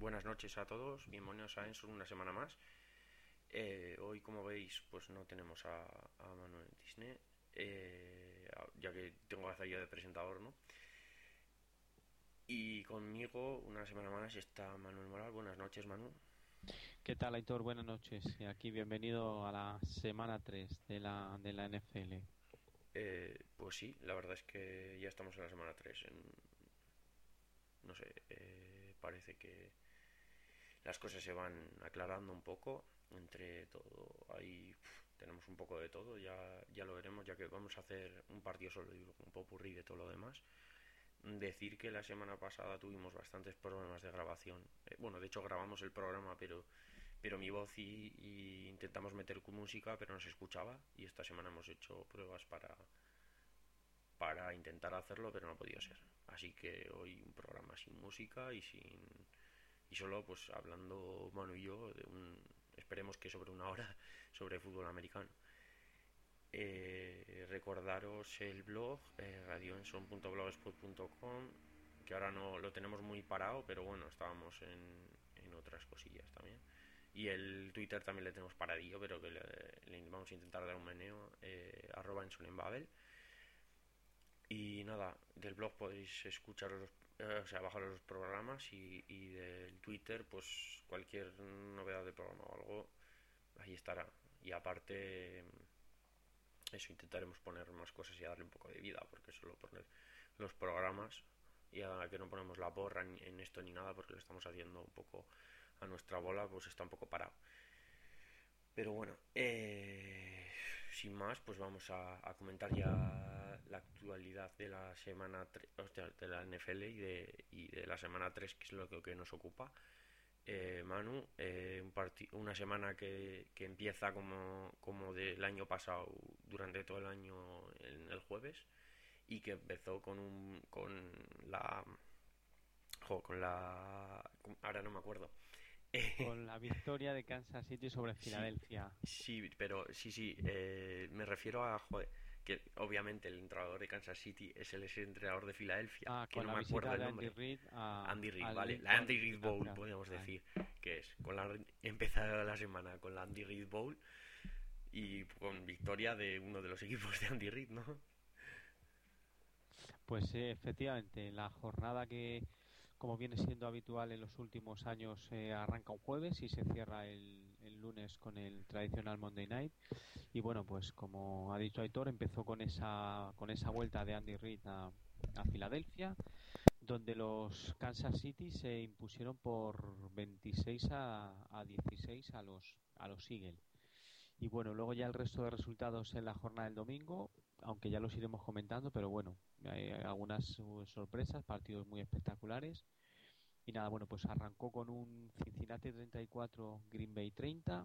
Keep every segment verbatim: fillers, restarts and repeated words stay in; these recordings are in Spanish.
buenas noches a todos, bienvenidos a Enso una semana más. Eh, hoy, como veis, pues no tenemos a, a Manuel Disney, eh, ya que tengo que hacer yo de presentador, ¿no? Y conmigo, una semana más, está Manuel Moral. Buenas noches, Manu. ¿Qué tal, Aitor? Buenas noches. Y aquí bienvenido a la semana tres de la, de la N F L. Eh, pues sí, la verdad es que ya estamos en la semana tres. En, no sé, eh, parece que las cosas se van aclarando un poco entre todo. Ahí pf, tenemos un poco de todo, ya, ya lo veremos, ya que vamos a hacer un partido solo y un popurrí de todo lo demás. Decir que la semana pasada tuvimos bastantes problemas de grabación. Eh, bueno, de hecho grabamos el programa, pero, pero mi voz y, y intentamos meter música, pero no se escuchaba. Y esta semana hemos hecho pruebas para, para intentar hacerlo, pero no ha podido ser. Así que hoy un programa sin música y sin y solo pues hablando Manu y yo de un, esperemos que sobre una hora sobre fútbol americano. Eh, recordaros el blog eh, radioenson punto blogspot punto com, que ahora no lo tenemos muy parado, pero bueno, estábamos en, en otras cosillas también. Y el Twitter también le tenemos paradillo, pero que le, le vamos a intentar dar un meneo, eh, arroba enson en Babel. Y nada, del blog podéis escuchar los, eh, o sea, bajar los programas y, y del Twitter, pues cualquier novedad de programa o algo, ahí estará. Y aparte, eso, intentaremos poner más cosas y darle un poco de vida, porque solo poner los programas y ahora que no ponemos la porra en, en esto ni nada, porque lo estamos haciendo un poco a nuestra bola, pues está un poco parado. Pero bueno, eh, sin más, pues vamos a, a comentar ya la actualidad de la semana tres, hostia, de la N F L y de, y de la semana tres, que es lo que, que nos ocupa. Eh, Manu, eh, un parti- una semana que, que empieza como, como del año pasado, durante todo el año en el jueves, y que empezó con un con la jo, con la ahora no me acuerdo. Con la victoria de Kansas City sobre Sí, Filadelfia. sí, pero sí, sí, eh, me refiero a, joder, que obviamente el entrenador de Kansas City es el ese entrenador de Filadelfia, Ah, que con no la me acuerdo visita el de Andy nombre. Reid a, Andy Reid, al vale, la Lincoln Andy Reid Bowl, Financial. podríamos Vale. decir, que es con la empezada la semana con la Andy Reid Bowl y con victoria de uno de los equipos de Andy Reid, ¿no? Pues eh, efectivamente, la jornada que, como viene siendo habitual en los últimos años, eh, arranca un jueves y se cierra el, el lunes con el tradicional Monday Night. Y bueno, pues como ha dicho Aitor, empezó con esa, con esa vuelta de Andy Reid a, a Filadelfia, donde los Kansas City se impusieron por veintiséis a, a dieciséis a los, a los Eagles. Y bueno, luego ya el resto de resultados en la jornada del domingo, aunque ya los iremos comentando, pero bueno, hay algunas uh, sorpresas, partidos muy espectaculares. Y nada, bueno, pues arrancó con un Cincinnati treinta y cuatro, Green Bay treinta,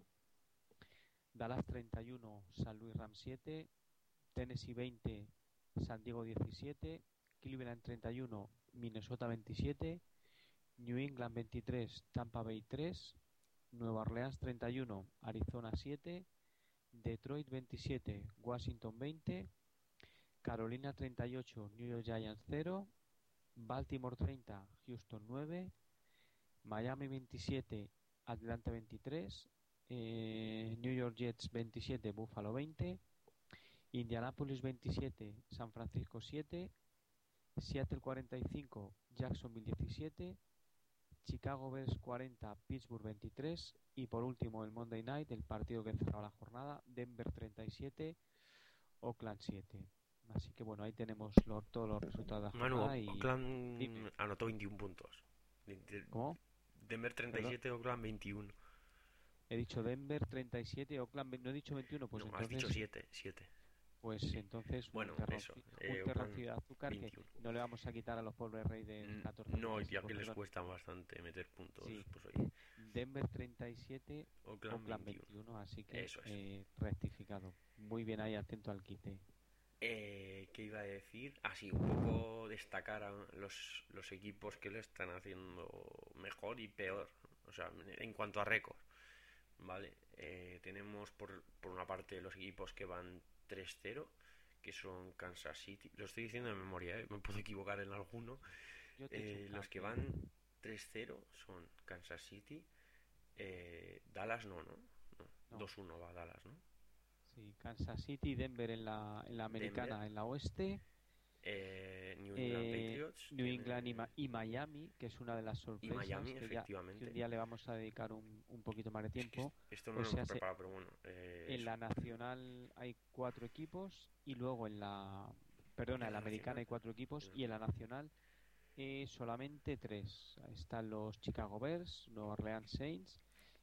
Dallas treinta y uno, San Luis Rams siete, Tennessee veinte, San Diego diecisiete, Cleveland treinta y uno, Minnesota veintisiete, New England veintitrés, Tampa Bay tres, Nueva Orleans treinta y uno, Arizona siete, Detroit veintisiete, Washington veinte, Carolina treinta y ocho, New York Giants cero, Baltimore treinta, Houston nueve, Miami veintisiete, Atlanta veintitrés, eh, New York Jets veintisiete, Buffalo veinte, Indianapolis veintisiete, San Francisco siete, Seattle cuarenta y cinco, Jacksonville diecisiete, Chicago Bears cuarenta, Pittsburgh veintitrés y por último el Monday Night, el partido que cerraba la jornada, Denver treinta y siete, Oakland siete. Así que bueno, ahí tenemos lo, todos los resultados de la Manu, jornada y dime, Oakland anotó veintiún puntos. ¿cómo? Denver treinta y Perdón, siete, Oakland veintiuno. he dicho Denver treinta y siete, Oakland ve- no he dicho veintiuno, pues No, has dicho entonces siete, siete. pues Sí. entonces un Bueno, eso, terroncito, un eh, Oakland terroncito de azúcar que veintiuno. no le vamos a quitar a los pobres Raiders N- catorce No, puntos, ya pues que les perdón. cuesta bastante meter puntos, Sí, pues oye, Denver treinta y siete, Oakland Oakland veintiuno. veintiuno, así que Eso es. eh, rectificado. Muy bien ahí, atento al quite. Eh, ¿qué iba a decir? Así, un poco destacar a los, los equipos que lo están haciendo mejor y peor. O sea, en cuanto a récord. Vale, eh, tenemos por, por una parte los equipos que van tres cero, que son Kansas City. Lo estoy diciendo de memoria, ¿eh? Me puedo equivocar en alguno. Yo te he hecho un Eh, los que cambio. van tres cero son Kansas City, eh, Dallas no, ¿no? no. No. dos uno va Dallas, ¿no? Sí, Kansas City, Denver en la, en la americana, Denver, en la oeste. eh, New England eh, Patriots New England y, tiene, Ma- y Miami, que es una de las y sorpresas Miami, que ya que un efectivamente. día le vamos a dedicar un, un poquito más de Es que tiempo. esto no O lo hemos sea, se- preparado, pero bueno, eh, en eso. la nacional hay cuatro equipos y luego en la, perdona, En en la la americana nacional, hay cuatro equipos en y en la nacional eh, solamente tres. Están los Chicago Bears, Nueva Orleans Saints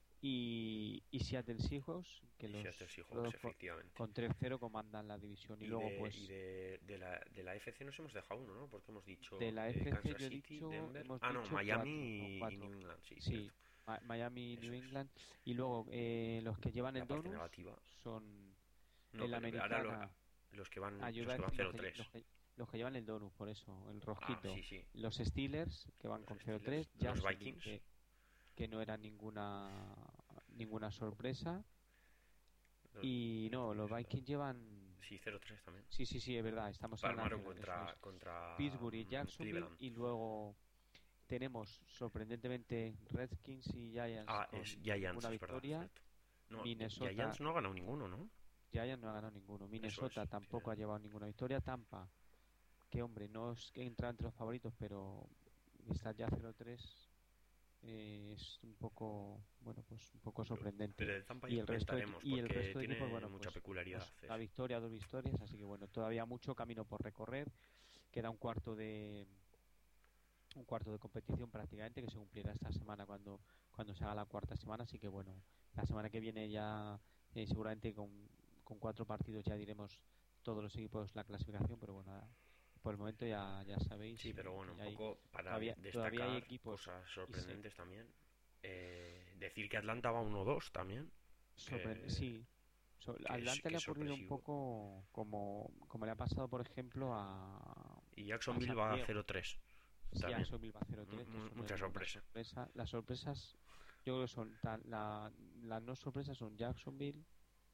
y, y Seattle Seahawks, que y Seattle los, los Seahawks, dos co- efectivamente. con tres cero comandan la división. Y Y luego, de, y pues, de, de la, de la F C nos hemos dejado uno, ¿no? Porque hemos de dicho la eh, F C Kansas yo he City, dicho, Denver. hemos Ah, no, dicho cuatro, no, Miami y, y cuatro. New England, sí, Sí, cierto. Ma- Miami, New Eso es. England. Y luego eh, los que llevan La el parte donus negativa. son No, en la pero ahora lo- americana. los que Ah, van, yo los iba a que van decir los cero que, los tres que, los que llevan el donus, por eso, el Ah, rojito. sí, sí. Los Steelers, que van Los con cero Steelers. tres. Los Jacksonville, Vikings. que, que no era ninguna ninguna sorpresa. Los, Y los no, los Minnesota. Vikings llevan... Sí, cero tres también. Sí, sí, sí, es verdad, estamos en la Palmaron nacional, eso contra, es. contra Pittsburgh y mm, Jacksonville. Cleveland. Y luego tenemos, sorprendentemente, Redskins y Giants Ah, con es ninguna Giants, es verdad, victoria. cierto. No, Minnesota, Giants no ha ganado ninguno, ¿no? Giants no ha ganado ninguno. Eso Minnesota es. tampoco ha Tienen... llevado ninguna victoria. Tampa, que hombre, no es que entra entre los favoritos, pero está ya cero tres. Eh, es un poco, bueno, pues un poco sorprendente. Pero de Tampa Y ya el resto de, equi- comentaremos y el porque resto de equipos, tiene bueno, mucha pues peculiaridad. es una Eso. victoria, dos victorias, así que bueno, todavía mucho camino por recorrer. Queda un cuarto de un cuarto de competición prácticamente que se cumplirá esta semana cuando cuando se haga la cuarta semana, así que bueno, la semana que viene ya eh, seguramente con, con cuatro partidos ya diremos todos los equipos la clasificación, pero bueno, por el momento ya ya sabéis Sí, pero eh, bueno, que un ya hay poco para todavía todavía hay destacar equipos cosas y se sorprendentes también. Eh, decir que Atlanta va uno dos también, sorprende, que, sí. So- que, al es, Dante que le es ha ocurrido un sorpresivo. poco como, como le ha pasado, por ejemplo, a, Y a Jacksonville San va a Diego. cero tres Sí, a también. Jacksonville va cero Mu- tres, que mu- eso no es mucha ninguna sorpresa. sorpresa. Las sorpresas, yo creo que son tan- la, las no sorpresas son Jacksonville,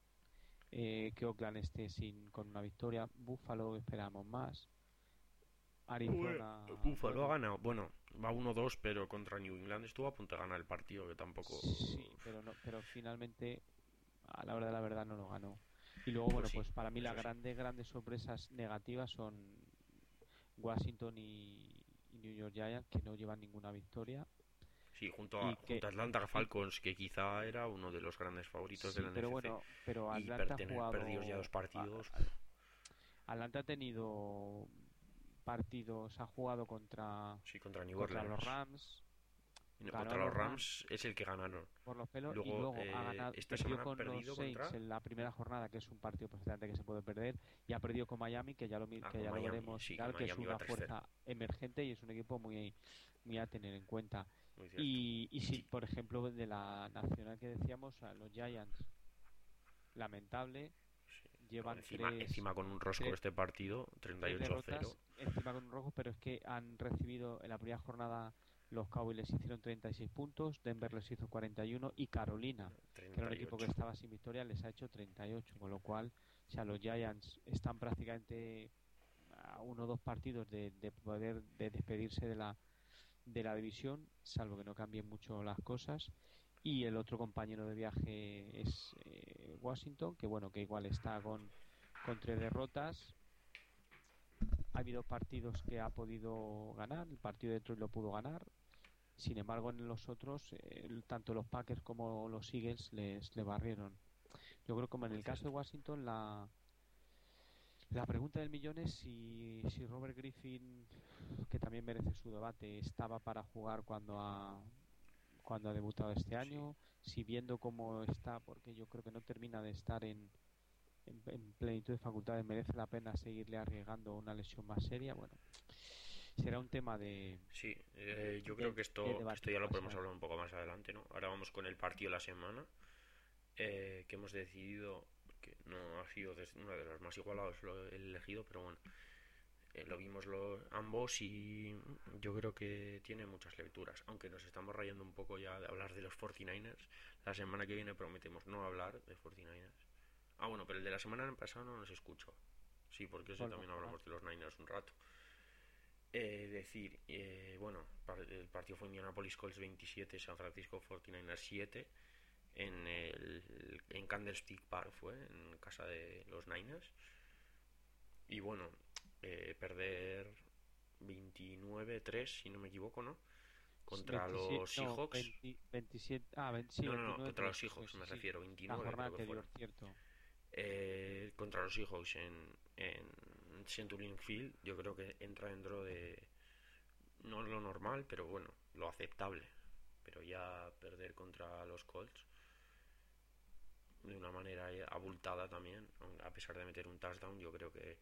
eh, que Oakland esté sin con una victoria, Buffalo esperamos más, Bueno, Arizona, Buffalo ha bueno, ganado. Bueno, va uno dos, pero contra New England estuvo a punto de ganar el partido, que tampoco. sí, pero no, pero finalmente a la hora de la verdad no lo ganó. Y luego, Pues bueno, sí, pues para mí las eso sí. grandes, grandes sorpresas negativas son Washington y, y New York Giants, que no llevan ninguna victoria Sí, junto a, y que junto a Atlanta y, Falcons, que quizá era uno de los grandes favoritos de sí, la pero N F C. bueno, pero Y Atlanta per- ha tener perdidos ya dos jugado a- partidos. a- Atlanta ha tenido partidos, ha jugado contra Sí, contra New contra los Orleans. Rams, Y no, ganó a contra los los Rams Rams es el que ganaron. por los pelos y Luego, luego ha eh, ganado, esta perdió semana han con los perdido Saints contra en la primera jornada, que es un partido perfectamente que se puede perder, y ha perdido con Miami, que ya lo mi- ah, que con ya lo Miami. veremos y Sí, que tal, que es Miami va una tres cero. fuerza emergente y es un equipo muy muy a tener en cuenta. Muy cierto. Y, y Y si, sí, por ejemplo, de la nacional que decíamos, a los Giants, lamentable, sí. No, llevan encima, tres, encima con un rosco tres, este partido, treinta y tres ocho a cero. derrotas encima con un rojo, pero es que han recibido en la primera jornada los Cowboys les hicieron treinta y seis puntos, Denver les hizo cuarenta y uno y Carolina, que era un equipo que treinta y ocho. estaba sin victoria, les ha hecho treinta y ocho, con lo cual, o sea, los Giants están prácticamente a uno o dos partidos de, de poder de despedirse de la de la división, salvo que no cambien mucho las cosas. Y el otro compañero de viaje es eh, Washington, que bueno, que igual está con, con tres derrotas. Ha habido partidos que ha podido ganar, el partido de Detroit lo pudo ganar. Sin embargo, en los otros, eh, tanto los Packers como los Eagles les le barrieron. Yo creo que como en Muy el caso de cierto. Washington, la, la pregunta del millón es si, si Robert Griffin, que también merece su debate, estaba para jugar cuando ha, cuando ha debutado este Sí. año, si viendo cómo está, porque yo creo que no termina de estar en, en, en plenitud de facultades, merece la pena seguirle arriesgando una lesión más seria. Bueno, será un tema de, Sí, eh, yo creo de, que de esto, esto debate ya lo más podemos adelante. hablar un poco más adelante, ¿no? Ahora vamos con el partido de la semana, eh, que hemos decidido, que no ha sido des- uno de los más igualados lo he elegido, pero bueno, eh, lo vimos lo- ambos y yo creo que tiene muchas lecturas, aunque nos estamos rayando un poco ya de hablar de los cuarenta y nueve ers. La semana que viene prometemos no hablar de cuarenta y nueve ers. Ah, bueno, pero el de la semana pasada no nos escucho. Sí, porque ese ¿Cuál, también cuál? hablamos de los Niners un rato. Eh, decir, eh, bueno, el partido fue Indianapolis Colts veintisiete, San Francisco cuarenta y nueve ers siete, en el en Candlestick Park fue, en casa de los Niners. Y bueno, eh, perder veintinueve tres, si no me equivoco, ¿no? Contra veintisiete, los no, Seahawks. veinte, veintisiete, ah, veinte, sí, No, no, no, veintinueve contra los tres, eso Seahawks es, me sí. refiero, La veintinueve jornada creo que anterior, fueron. cierto. Eh, contra los Seahawks en, en Centurion Field, yo creo que entra dentro de, no lo normal, pero bueno, lo aceptable. Pero ya perder contra los Colts de una manera abultada también, a pesar de meter un touchdown, yo creo que,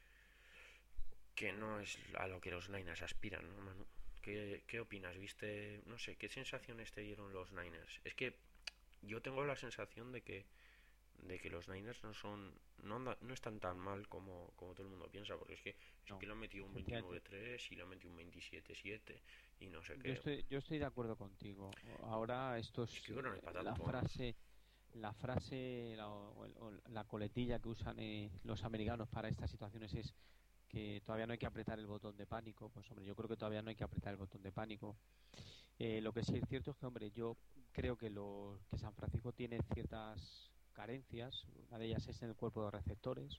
que no es a lo que los Niners aspiran, ¿no, Manu? ¿Qué, ¿Qué opinas? ¿Viste? No sé, ¿qué sensaciones te dieron los Niners? Es que yo tengo la sensación de que de que los Niners no son no, anda, no están tan mal como, como todo el mundo piensa, porque es que es No, que le han metido un efectivamente. veintinueve tres y le han metido un veintisiete siete y no sé Yo qué. estoy, yo estoy de acuerdo contigo. Ahora esto Es es que fueron eh, empatados la por frase, la frase, la, o, o la coletilla que usan eh, los americanos para estas situaciones es que todavía no hay que apretar el botón de pánico. Pues hombre, yo creo que todavía no hay que apretar el botón de pánico. Eh, lo que sí es cierto es que, hombre, yo creo que, lo, que San Francisco tiene ciertas carencias. Una de ellas es en el cuerpo de receptores,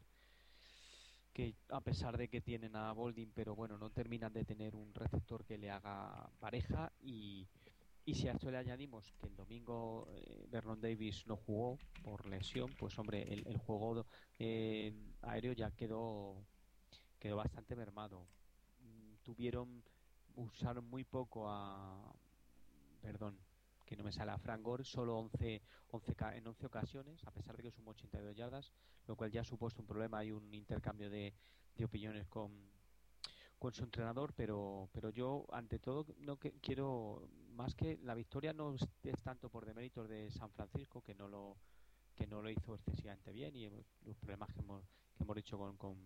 que a pesar de que tienen a Boldin, pero bueno, no terminan de tener un receptor que le haga pareja. Y, y si a esto le añadimos que el domingo eh, Vernon Davis no jugó por lesión, pues hombre, el, el juego eh, aéreo ya quedó, quedó bastante mermado. Mm, Tuvieron, usaron muy poco a, perdón, que no me sale a Frank Gore, solo once, once en once ocasiones, a pesar de que sumó ochenta y dos yardas, lo cual ya ha supuesto un problema. Hay un intercambio de, de opiniones con, con su entrenador, pero, pero yo, ante todo, no que, quiero, más que la victoria no es, es tanto por deméritos de San Francisco, que no lo que no lo hizo excesivamente bien, y los problemas que hemos, que hemos dicho con, con,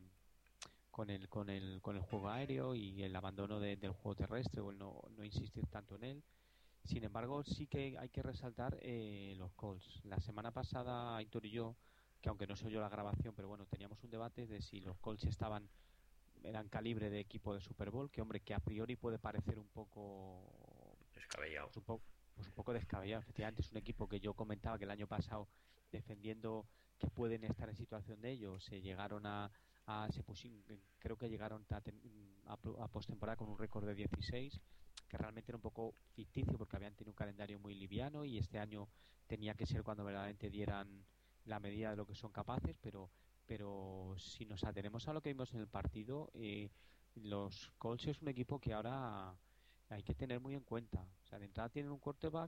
con el, con el con el juego aéreo y el abandono de, del juego terrestre, o el no, no insistir tanto en él. Sin embargo, sí que hay que resaltar eh, los Colts. La semana pasada, Aitor y yo, que aunque no soy yo la grabación, pero bueno, teníamos un debate de si los Colts estaban eran calibre de equipo de Super Bowl, que hombre, que a priori puede parecer un poco descabellado. pues un poco pues un poco descabellado. Efectivamente, es un equipo que yo comentaba que el año pasado, defendiendo que pueden estar en situación de ello, se llegaron a, a se pusieron, creo que llegaron a, a, a postemporada con un récord de dieciséis, que realmente era un poco ficticio porque habían tenido un calendario muy liviano y este año tenía que ser cuando verdaderamente dieran la medida de lo que son capaces, pero pero si nos atenemos a lo que vimos en el partido, eh, los Colts es un equipo que ahora hay que tener muy en cuenta. O sea, de entrada tienen un quarterback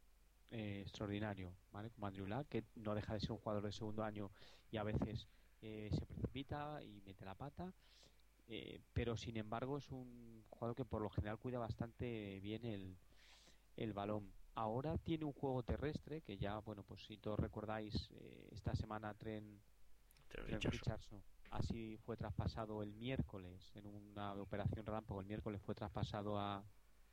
eh, extraordinario, ¿vale? Como Andrew Luck, que no deja de ser un jugador de segundo año y a veces eh, se precipita y mete la pata, eh, pero sin embargo es un jugador que por lo general cuida bastante bien el, el balón. Ahora tiene un juego terrestre que ya, bueno, pues si todos recordáis, eh, esta semana Trent, Trent Richardson. Richardson así fue traspasado el miércoles en una operación relámpago. El miércoles fue traspasado a,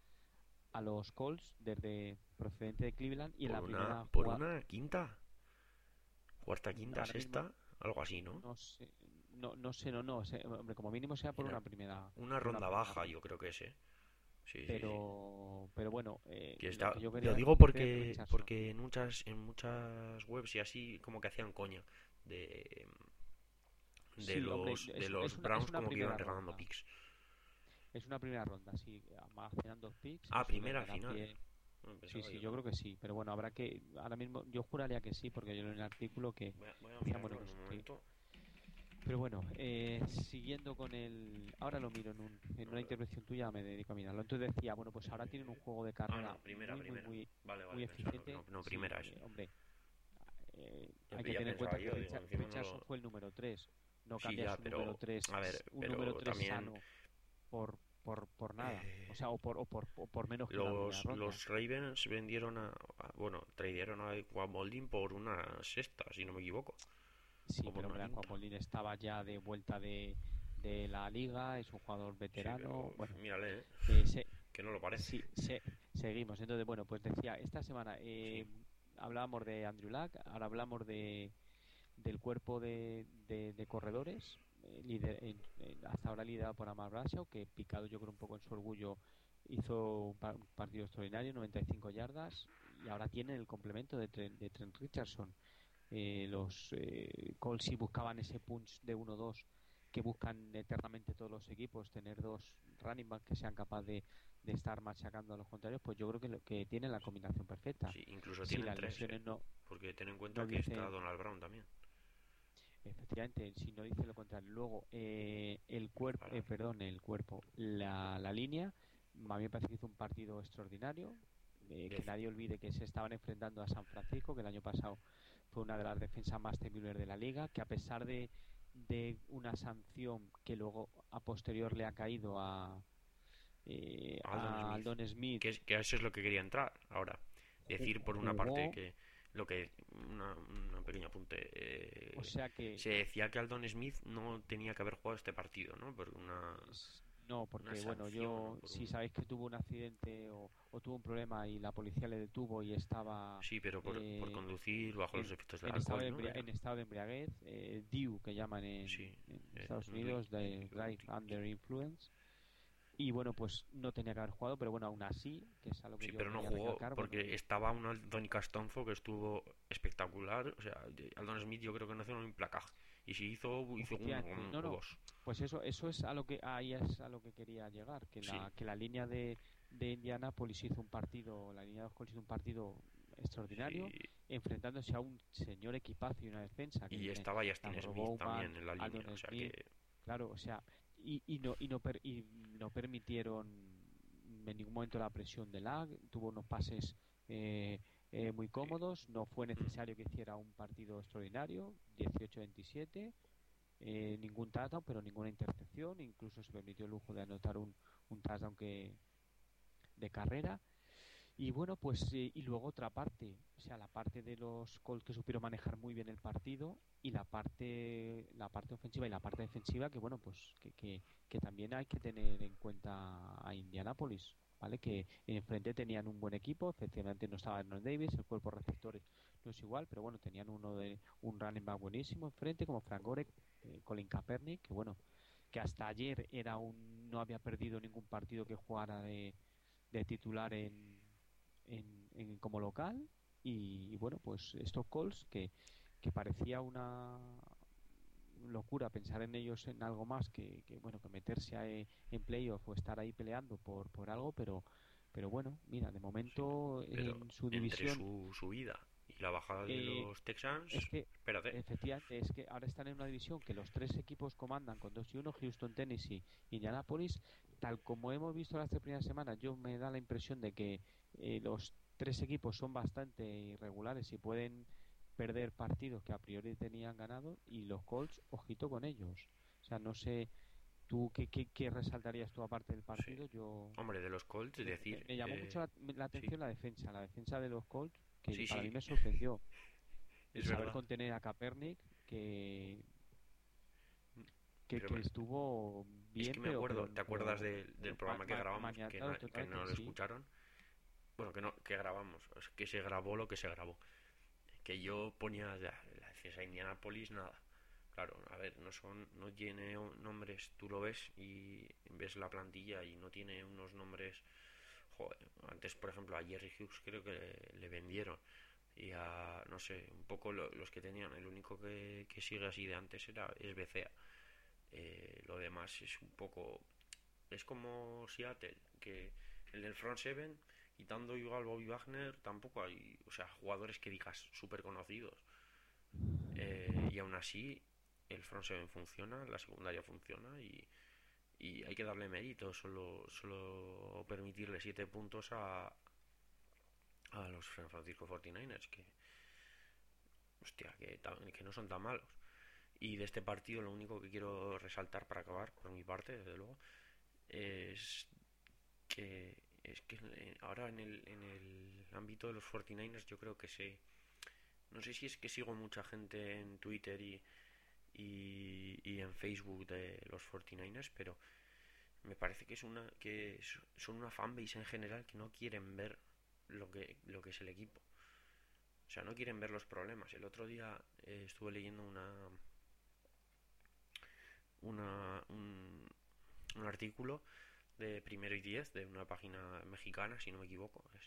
a los Colts desde procedente de Cleveland y en Por la una, primera por jugada, una quinta, cuarta, quinta, ahora mismo sexta, algo así, ¿no? no sé, no, no sé, no, no, sé, hombre, como mínimo sea por Era una primera, una por una ronda primera baja, ronda. yo creo que es, ¿eh? Sí, sí, sí. Pero, pero bueno, eh, Que lo está, que yo lo quería digo decir de Trent porque Richardson, porque en muchas en muchas webs y así como que hacían coña de de sí, hombre, los de es, es los una, es Browns una como que iban primera regalando ronda, picks. es una primera ronda, sí, almacenando picks, Ah, eso le primera dará final. pie. No, Sí, pensaba sí, yo. yo creo que sí, pero bueno, habrá que, ahora mismo, yo juraría que sí, porque yo leí en el artículo que Voy a, voy a decían, bueno, mirarlo en pues un que, momento. pero bueno, eh, siguiendo con el, ahora lo miro en, un, en A una ver. intervención tuya, me dedico a mirarlo. Entonces decía, bueno, pues ahora tienen un Eh, juego de Ah, carrera no, primera, muy, muy, primera. muy, Vale, vale, muy pensando que eficiente. no, no, Sí, primera es. eh, hombre, eh, Ya, hay que ya tener en pensaba cuenta que yo, digo, Richard, encima no Richardson lo. fue el número tres. No Sí, cambias ya, un número pero. A tres, ver, un número pero tres también. sano por, por, por nada, o eh, sea, o por, o por, o por menos que una primera los, ronda. los Ravens vendieron a. a- bueno, tradearon a Juan Molding por una sexta, si no me equivoco. Sí, O por pero una hombre, quinta. Aquamoline estaba ya de vuelta de, de la liga, es un jugador Sí, veterano. pero. Bueno, Mírale, ¿eh? eh, se, Que no lo parece. sí, se, seguimos. Entonces, bueno, pues decía, esta semana Sí. eh, hablábamos de Andrew Luck, ahora hablamos de, del cuerpo de, de, de corredores. eh, lider- en- en- hasta ahora liderado por Amar Bradshaw, que picado yo creo un poco en su orgullo hizo un, pa- un partido extraordinario, noventa y cinco yardas, y ahora tiene el complemento de, Trent, de Trent Richardson. Eh, los eh, Colts sí buscaban ese punch de uno dos que buscan eternamente todos los equipos, tener dos running backs que sean capaces de, de estar machacando a los contrarios, pues yo creo que, lo, que tienen la combinación perfecta. Sí, incluso Si tienen las tres, ¿eh? lesiones no, Porque ten en no cuenta que está dicen, Donald Brown también efectivamente, si no dice lo contrario. Luego, eh, el para cuerpo, eh, parar. perdón, el cuerpo, la, la línea, a mí me parece que hizo un partido extraordinario. Eh, que Dez. nadie olvide que se estaban enfrentando a San Francisco, que el año pasado fue una de las defensas más temibles de la liga, que a pesar de, de una sanción que luego a posterior le ha caído a, eh, Aldon a Smith, Aldon Smith, que, es, que a eso es lo que quería entrar ahora. ju- Decir por una parte jugó, que lo que una, una pequeña apunte, o eh, sea que se decía que Aldon Smith no tenía que haber jugado este partido, ¿no? Por una, es- no, una porque bueno, sanción o yo por si un... sabéis que tuvo un accidente o, o tuvo un problema y la policía le detuvo y estaba Sí, pero por, por eh, conducir bajo los en, efectos del en estado alcohol, de ¿no? embria- Era. en estado de embriaguez, eh, D U que llaman Sí, en, en eh, Estados Dui, Unidos, de Dui, Drive Dui, Under Dui. Influence, y bueno, pues no tenía que haber jugado, pero bueno, aún así, que es a lo que Sí, yo pero no quería jugó recalcar, bueno, porque estaba un Aldoni Castonzo que estuvo espectacular. O sea, Aldon Smith yo creo que no hizo un placaje. Y si hizo, hizo uno efectivamente, no, o no, dos. pues eso, eso es a lo que ahí es a lo que quería llegar, que Sí, la que la línea de, de Indianapolis hizo un partido, la línea de los Colts hizo un partido extraordinario, sí. enfrentándose a un señor equipazo y una defensa que Y tiene estaba a Justin Smith Bowman, también en la línea. Aldon O sea Smith, que claro, o sea, y, y no y no per- y no permitieron en ningún momento la presión de lag, tuvo unos pases eh, eh, muy sí. cómodos, no fue Mm. necesario que hiciera un partido extraordinario, dieciocho veintisiete, eh, ningún touchdown, pero ninguna intercepción, incluso se permitió el lujo de anotar un, un touchdown que, de carrera. Y bueno, pues eh, y luego otra parte, o sea, la parte de los Colts que supieron manejar muy bien el partido y la parte la parte ofensiva y la parte defensiva que bueno, pues que, que, que también hay que tener en cuenta a Indianapolis, ¿vale? Que enfrente tenían un buen equipo, efectivamente no estaba Aaron Davis, el cuerpo de receptores no es igual, pero bueno, tenían uno de un running back buenísimo enfrente como Frank Gore, eh, Colin Kaepernick, que bueno, que hasta ayer era un no había perdido ningún partido que jugara de, de titular en en, en- como local y, y bueno, pues estos calls que, que parecía una locura pensar en ellos en algo más que, que, bueno, que meterse a, eh, en playoff o estar ahí peleando por, por algo, pero pero bueno, mira, de Sí. momento Pero en su entre división su subida y la bajada de eh, los Texans, es que espérate. efectivamente es que ahora están en una división que los tres equipos comandan con dos y uno, Houston, Tennessee, Indianapolis, tal como hemos visto las tres primeras semanas, yo me da la impresión de que eh, los tres equipos son bastante irregulares y pueden perder partidos que a priori tenían ganado y los Colts, ojito con ellos. O sea, no sé, tú qué, qué, qué resaltarías tú aparte del Sí. partido. Yo Hombre, de los Colts, me, me- decir, me llamó mucho eh, la, la sí, atención la defensa, la defensa de los Colts, que sí, para sí, mí me sorprendió y es saber verdad. contener a Kaepernick que, que, Pero que me- estuvo es que bien me pero acuerdo, pero ¿te acuerdas pero, del del pero ma- programa que ma- grabamos que, maniatado na- que totalmente, no lo sí, escucharon? Bueno, que no, que grabamos, o sea, que se grabó lo que se grabó. Que yo ponía ya, la defensa de Indianapolis, nada. Claro, a ver, no son, no tiene nombres, tú lo ves y ves la plantilla y no tiene unos nombres. Joder, antes, por ejemplo, a Jerry Hughes creo que le, le vendieron. Y a, no sé, un poco lo- los que tenían. El único que, que sigue así de antes era es B C A. Eh, lo demás es un poco. Es como Seattle, que en el front seven, quitando igual Bobby Wagner, tampoco hay, o sea, jugadores que digas súper conocidos. Eh, y aún así, el front seven funciona, la secundaria funciona y, y hay que darle mérito. Solo, solo permitirle siete puntos a, a los San Francisco cuarenta y nueve ers, que, hostia, que, que no son tan malos. Y de este partido lo único que quiero resaltar para acabar, por mi parte, desde luego, es que es que ahora en el, en el ámbito de los cuarenta y nueve ers yo creo que sé, no sé si es que sigo mucha gente en Twitter y, y, y en Facebook de los cuarenta y nueve ers, pero me parece que es una que son una fanbase en general que no quieren ver lo que lo que es el equipo. O sea, no quieren ver los problemas. El otro día eh, estuve leyendo una una, un, un artículo de Primero y Diez, de una página mexicana, si no me equivoco, es,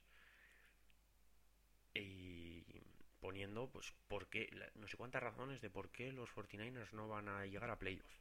y poniendo, pues, por qué, no sé cuántas razones de por qué los cuarenta y nueve ers no van a llegar a playoff.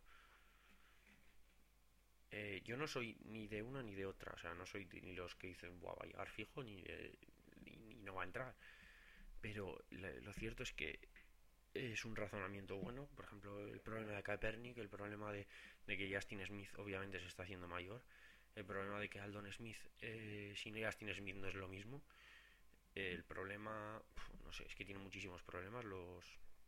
Eh, yo no soy ni de una ni de otra, o sea, no soy ni los que dicen, Buah, va a llegar fijo, ni, de, ni, ni no va a entrar. Pero lo cierto es que es un razonamiento bueno. Por ejemplo, el problema de Kaepernick, el problema de, de que Justin Smith obviamente se está haciendo mayor, el problema de que Aldon Smith eh, sin Justin Smith no es lo mismo, el problema, no sé, es que tiene muchísimos problemas los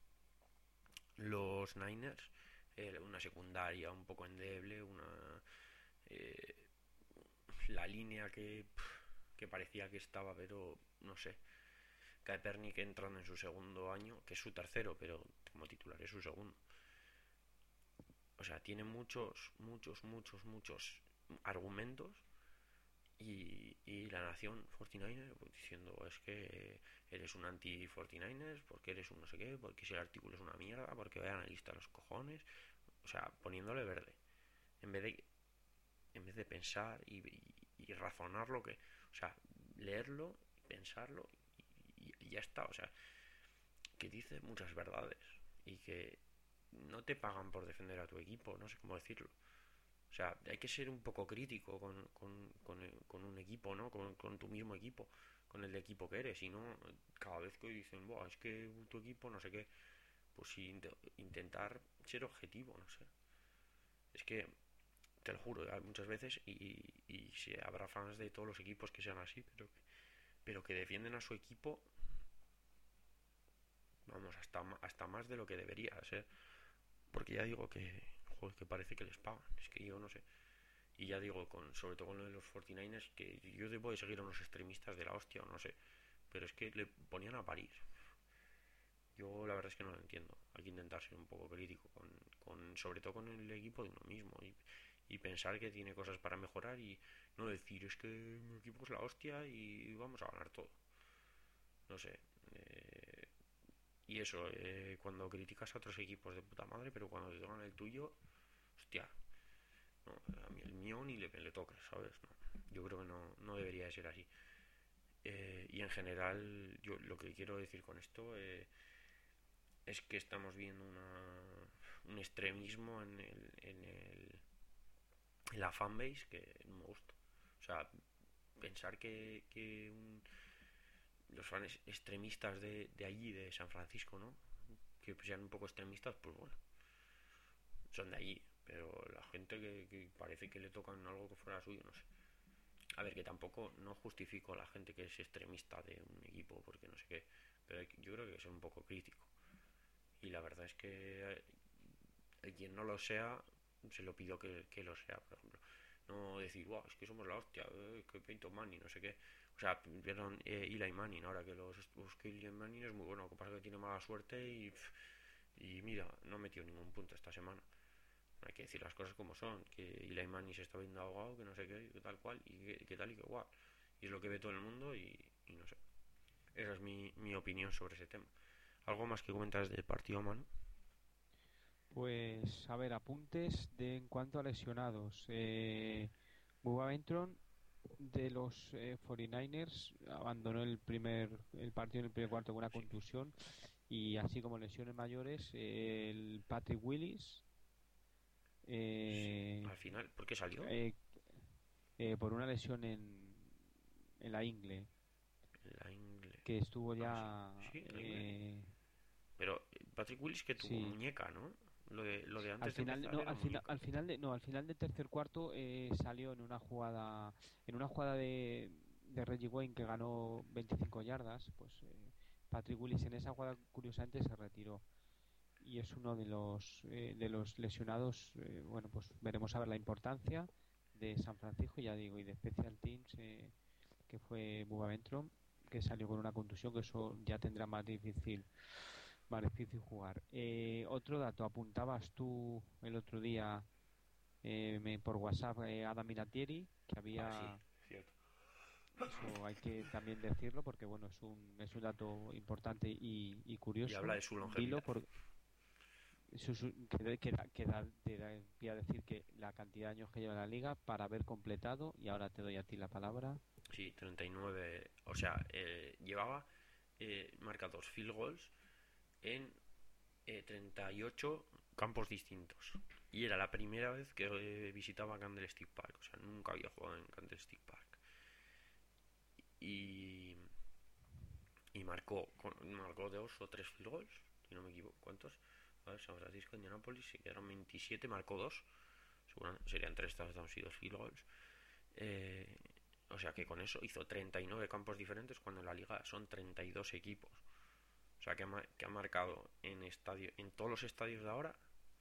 los Niners, eh, una secundaria un poco endeble, una eh, la línea que que parecía que estaba, pero no sé. Kaepernick entrando en su segundo año, que es su tercero, pero como titular es su segundo. O sea, tiene muchos, muchos, muchos, muchos argumentos y, y la nación cuarenta y nueve ers pues, diciendo es que eres un anti-cuarenta y nueve ers, porque eres un no sé qué, porque si el artículo es una mierda, porque vayan a listar los cojones. O sea, poniéndole verde. En vez de, en vez de pensar y, y, y razonar lo que... O sea, leerlo, pensarlo y, y ya está. O sea, que dice muchas verdades y que no te pagan por defender a tu equipo, no sé cómo decirlo. O sea, hay que ser un poco crítico con, con, con, con un equipo, ¿no? Con, con, tu mismo equipo, con el equipo que eres. Y no, cada vez que dicen, Buah, es que tu equipo no sé qué, pues sí, intentar ser objetivo, no sé. Es que, te lo juro, muchas veces, y, y sí, habrá fans de todos los equipos que sean así, pero, pero que defienden a su equipo, vamos, hasta, hasta más de lo que debería ser. Porque ya digo que, joder, que parece que les pagan. Es que yo no sé. Y ya digo, con, sobre todo con lo de los cuarenta y nueve ers, que yo debo de seguir a unos extremistas de la hostia o no sé. Pero es que le ponían a parir. Yo la verdad es que no lo entiendo. Hay que intentar ser un poco crítico, con, con sobre todo con el equipo de uno mismo. Y, y pensar que tiene cosas para mejorar y no decir, es que mi equipo es la hostia y vamos a ganar todo. No sé. Eh, y eso, eh, cuando criticas a otros equipos de puta madre, pero cuando te tocan el tuyo, hostia, no, a mí el mío ni le, le toques, ¿sabes? No, yo creo que no, no debería de ser así. Eh, y en general, yo lo que quiero decir con esto eh, es que estamos viendo una, un extremismo en, el, en, el, en la fanbase que no me gusta. O sea, pensar que, que un, los fans extremistas de, de allí, de San Francisco, ¿no? Que sean un poco extremistas, pues bueno, son de allí. Pero la gente que, que parece que le tocan algo que fuera suyo, no sé. A ver, que tampoco no justifico a la gente que es extremista de un equipo, porque no sé qué. Pero hay, yo creo que hay que ser un poco crítico. Y la verdad es que el quien no lo sea, se lo pido que, que lo sea, por ejemplo. No decir, wow, es que somos la hostia, eh, que Peyton Manning, no sé qué. O sea, perdón, eh, Eli Manning, ahora que los, los que Eli Manning es muy bueno, lo que pasa es que tiene mala suerte y, y mira, no metió ningún punto esta semana. Hay que decir las cosas como son, que Eli Manning se está viendo ahogado, que no sé qué, que tal cual, y que, que tal y que igual. Y es lo que ve todo el mundo y, y no sé. Esa es mi, mi opinión sobre ese tema. ¿Algo más que comentas del partido, mano? Pues, a ver, apuntes de en cuanto a lesionados. Eh, Bubba Ventron de los eh, cuarenta y nueve ers abandonó el primer el partido en el primer cuarto con una Sí. contusión y así como lesiones mayores, eh, el Patrick Willis Sí. eh, Al final, ¿por qué salió? eh, eh, por una lesión en, en la ingle, La ingle. que estuvo Ah, sí. ya Sí, la ingle. eh, Pero eh, Patrick Willis que tuvo sí. muñeca, ¿no? Lo de, lo de Al antes de final, empezar no, era al final, muñeca. al final de, no, al final del tercer cuarto eh, salió en una jugada, en una jugada de, de Reggie Wayne que ganó veinticinco yardas, pues eh, Patrick Willis en esa jugada curiosamente se retiró y es uno de los eh, de los lesionados. Eh, bueno, pues veremos a ver la importancia de San Francisco, ya digo, y de Special Teams, eh, que fue Bubba Ventron, que salió con una contusión, que eso ya tendrá más difícil más difícil jugar. Eh, otro dato, apuntabas tú el otro día eh, me- por WhatsApp eh, Adam Vinatieri, que Ah, sí, había, cierto. eso hay que también decirlo porque bueno, es un, es un dato importante y, y Y habla curioso. de su Dilo longevidad. por, Su- su- que, que, da- que da- te da- voy a decir que la cantidad de años que lleva en la liga para haber completado, y ahora te doy a ti la palabra. Sí, treinta y nueve. O sea, eh, llevaba eh, marcados field goals en eh, treinta y ocho campos distintos. Y era la primera vez que eh, visitaba Candlestick Park. O sea, nunca había jugado en Candlestick Park. Y, y marcó, marcó dos o tres field goals, si no me equivoco. ¿Cuántos? A ver, San Francisco, Indianapolis, si quedaron veintisiete, marcó dos. Seguramente serían tres touchdowns y dos field goals. Eh, o sea que con eso hizo treinta y nueve campos diferentes cuando en la liga son treinta y dos equipos. O sea que ha, que ha marcado en estadio, en todos los estadios de ahora.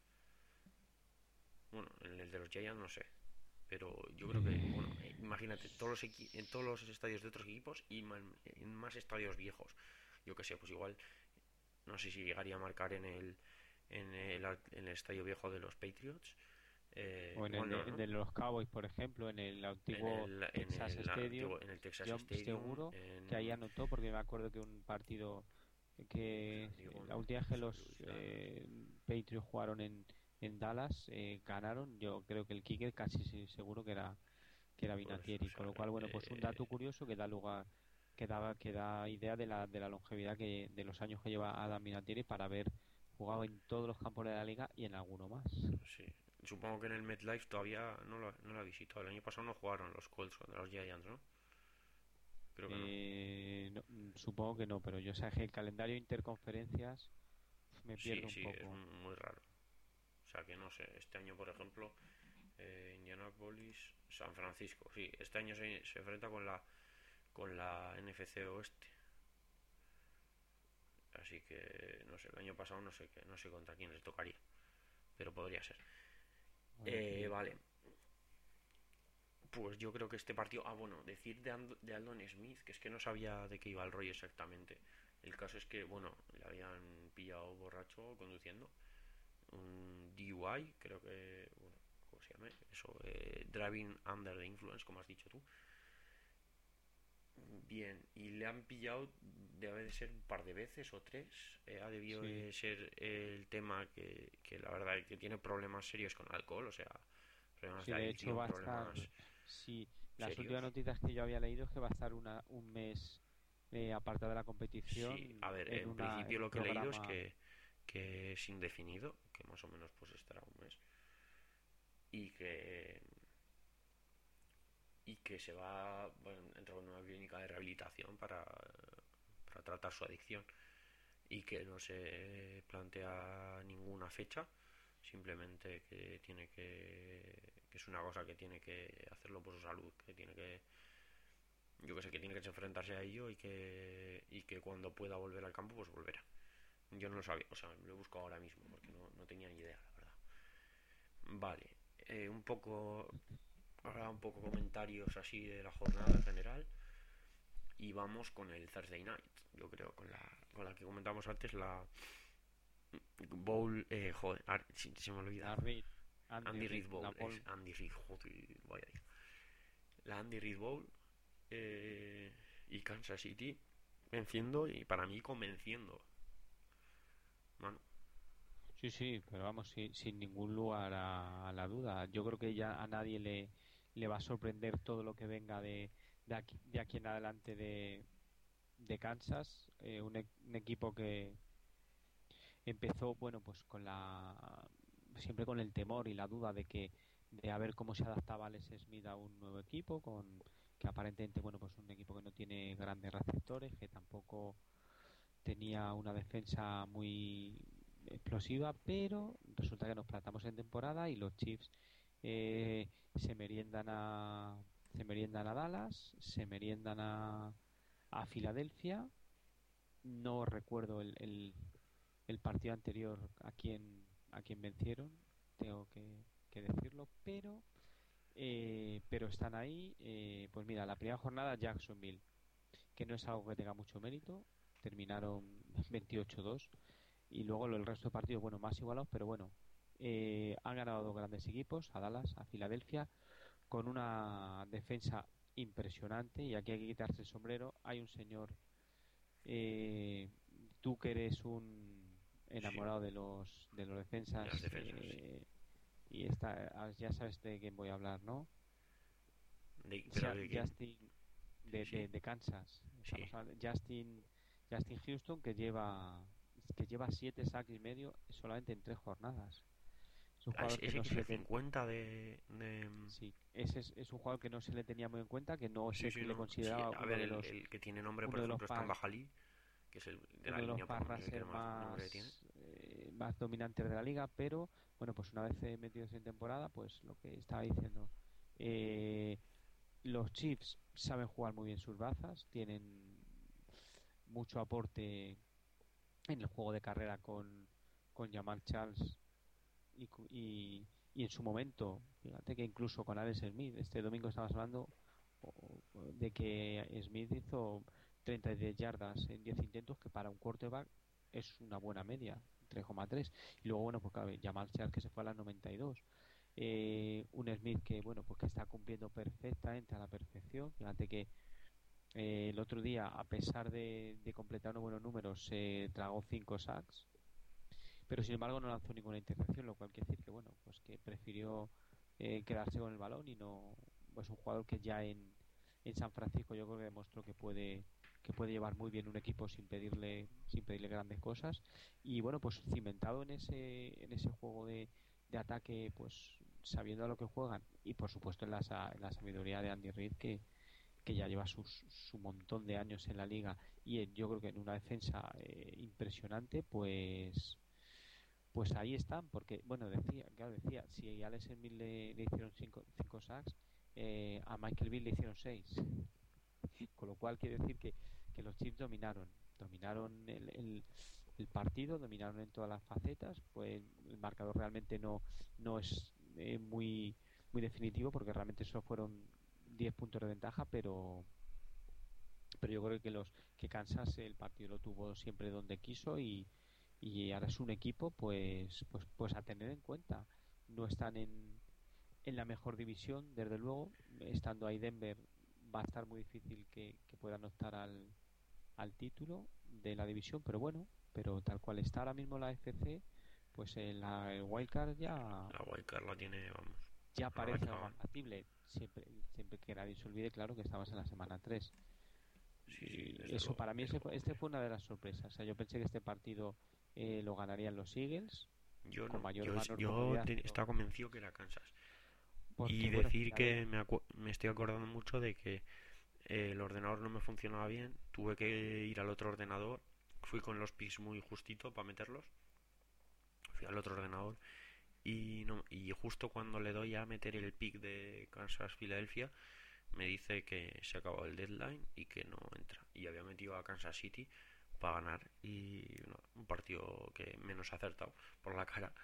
Bueno, en el de los Giants no sé. Pero yo creo que, bueno, Eh, eh, imagínate, todos los equi- en todos los estadios de otros equipos y man- en más estadios viejos. Yo que sé, pues igual, no sé si llegaría a marcar en el, en el, en el estadio viejo de los Patriots. Eh, o en el igual de, no, el ¿no? de los Cowboys, por ejemplo, en el En antiguo el, en Texas el Stadium. antiguo, en el Texas Yo Stadium, seguro que ahí en anotó, porque me acuerdo que un partido que San Diego, la no, última vez que San los Luis, Dallas. eh, Patriots jugaron en, en Dallas, eh, ganaron. Yo creo que el kicker casi sí, seguro que era que era Pues, o Vinatieri, con sea, lo cual, bueno, pues un eh, dato curioso que da lugar, que da, que da idea de la, de la longevidad que, de los años que lleva Adam Vinatieri para haber jugado en todos los campos de la liga y en alguno más. sí. Supongo que en el MetLife todavía no lo, no lo ha visitado. El año pasado no jugaron los Colts contra los Giants, ¿no? Creo que no. Eh, no, mm, supongo que no, pero yo sé que el calendario de interconferencias me Sí, pierdo un sí, es poco. muy raro. O sea que no sé, este año, por ejemplo, eh, Indianapolis, San Francisco. Sí, este año se, se enfrenta con la con la N F C Oeste. Así que no sé, el año pasado no sé qué, no sé contra quién les tocaría, pero podría ser. Bueno, Eh, y vale, pues yo creo que este partido. Ah, bueno, decir de, And- de Aldon Smith, que es que no sabía de qué iba el rollo exactamente. El caso es que, bueno, le habían pillado borracho conduciendo. Un D U I, creo que. Bueno, ¿cómo se llama? Eso, eh, Driving Under the Influence, como has dicho tú. Bien, y le han pillado, debe de ser un par de veces o tres. Eh, ha debido sí, de ser el tema que, que la verdad que tiene problemas serios con alcohol, o sea, problemas sí, de de hecho adicción, va a estar, problemas sí, las serios. últimas noticias que yo había leído es que va a estar una, un mes eh, apartado de la Sí, a competición ver, en en una, en principio un lo que he leído es programa. que, que es indefinido, que más o menos pues estará un mes, y que y que se va, bueno, entra en una clínica de rehabilitación para, para tratar su adicción y que no se plantea ninguna fecha, simplemente que tiene que que es una cosa que tiene que hacerlo por su salud, que tiene que yo que sé, que tiene que enfrentarse a ello y que y que cuando pueda volver al campo pues volverá. Yo no lo sabía, o sea, lo he buscado ahora mismo porque no, no tenía ni idea, la verdad. Vale, eh, un poco, ahora un poco comentarios así de la jornada en general y vamos con el Thursday Night, yo creo, con la, con la que comentamos antes, la Bowl, eh, joder, ar- sí, se me olvida. La Reed, Andy Andy Reid, Reid la Bowl, es Paul. Andy Reid, joder, vaya día. La Andy Reid Bowl eh, y Kansas City venciendo y para mí convenciendo, mano. Sí, sí, pero vamos, sí, sin ningún lugar a, a la duda. Yo creo que ya a nadie le, le va a sorprender todo lo que venga de, de aquí, de aquí en adelante de, de Kansas, eh, un, e- un equipo que empezó, bueno, pues con la siempre con el temor y la duda de que de a ver cómo se adaptaba Alex Smith a un nuevo equipo, con que aparentemente, bueno, pues un equipo que no tiene grandes receptores, que tampoco tenía una defensa muy explosiva, pero resulta que nos plantamos en temporada y los Chiefs eh, se meriendan a se meriendan a Dallas, se meriendan a, a Filadelfia. No recuerdo el, el, el partido anterior a quien a quien vencieron, tengo que, que decirlo, pero eh, pero están ahí. Eh, pues mira, la primera jornada Jacksonville, que no es algo que tenga mucho mérito, terminaron veintiocho dos y luego el resto de partidos, bueno, más igualados, pero bueno, eh, han ganado dos grandes equipos, a Dallas, a Filadelfia, con una defensa impresionante y aquí hay que quitarse el sombrero. Hay un señor, eh, tú que eres un Sí, enamorado de los de los de las defensas, defensas, sí. eh, y está, ah, ya sabes de quién voy a hablar, ¿no? De- ¿pero Ja- de quién? Justin Sí, de, de, sí, de Kansas. sí. Estamos hablando de Justin Justin Houston que lleva que lleva siete sacks y medio solamente en tres jornadas. Es un Ah, es- jugador que ese no que es se el le ten- cincuenta de, de... sí, ese es, es un jugador que no se le tenía muy en cuenta, que no Sí, se sí, le no. Sí, consideraba a uno ver, de el, los el que tiene nombre, por uno de los ejemplo, es pa- Tamba Jalí, que es el de la uno de los línea, por lo pass menos el que rusher más nombre tiene. más eh, más dominantes de la liga, pero bueno, pues una vez eh, metidos en temporada, pues lo que estaba diciendo, eh, los Chiefs saben jugar muy bien sus bazas, tienen mucho aporte en el juego de carrera con, con Jamal Charles y, cu- y, y en su momento, fíjate que incluso con Alex Smith, este domingo estabas hablando o- o de que Smith hizo treinta y diez yardas en diez intentos, que para un quarterback es una buena media, tres coma tres. Y luego, bueno, pues claro, Jamal Charles que se fue a las noventa y dos. Eh, un Smith que, bueno, pues que está cumpliendo perfectamente a la perfección. Fíjate que eh, el otro día, a pesar de, de completar unos buenos números, se tragó cinco sacks, pero sin embargo no lanzó ninguna intercepción, lo cual quiere decir que bueno, pues que prefirió eh, quedarse con el balón y no, pues un jugador que ya en, en San Francisco yo creo que demostró que puede que puede llevar muy bien un equipo sin pedirle sin pedirle grandes cosas, y bueno, pues cimentado en ese en ese juego de, de ataque, pues sabiendo a lo que juegan, y por supuesto en la, sa- en la sabiduría de Andy Reid, que que ya lleva sus, su montón de años en la liga, y en- yo creo que en una defensa eh, impresionante, pues pues ahí están, porque, bueno, decía, claro, decía, si a Alex Smith le, le hicieron cinco, cinco sacks, eh, a Michael Vick le hicieron seis. Con lo cual quiere decir que, que los Chiefs dominaron, dominaron el, el, el partido, dominaron en todas las facetas. Pues el marcador realmente no, no es eh, muy, muy definitivo, porque realmente solo fueron diez puntos de ventaja, pero pero yo creo que los que Kansas el partido lo tuvo siempre donde quiso, y, y ahora es un equipo pues pues pues a tener en cuenta. No están en, en la mejor división, desde luego. Estando ahí Denver, va a estar muy difícil que, que puedan optar al, al título de la división, pero bueno, pero tal cual está ahora mismo la F C, pues el, la, el wildcard ya La Wildcard la tiene, vamos, ya a la parece algo chava. apacible, siempre siempre que nadie se olvide, claro, que estabas en la semana tres. Sí, sí, Y desde eso luego, para mí, desde ese fue, luego este que... fue una de las sorpresas. O sea, yo pensé que este partido eh, lo ganarían los Eagles Yo con no, mayor yo, menor yo comodidad, te- pero estaba convencido que era Kansas. Y porque bueno, decir Filadelfia, que me, acu- me estoy acordando mucho de que eh, el ordenador no me funcionaba bien, tuve que ir al otro ordenador, fui con los pics muy justito para meterlos, fui al otro ordenador y, no, y justo cuando le doy a meter el pick de Kansas-Filadelfia me dice que se acabó el deadline y que no entra. Y había metido a Kansas City para ganar y no, un partido que menos acertado por la cara.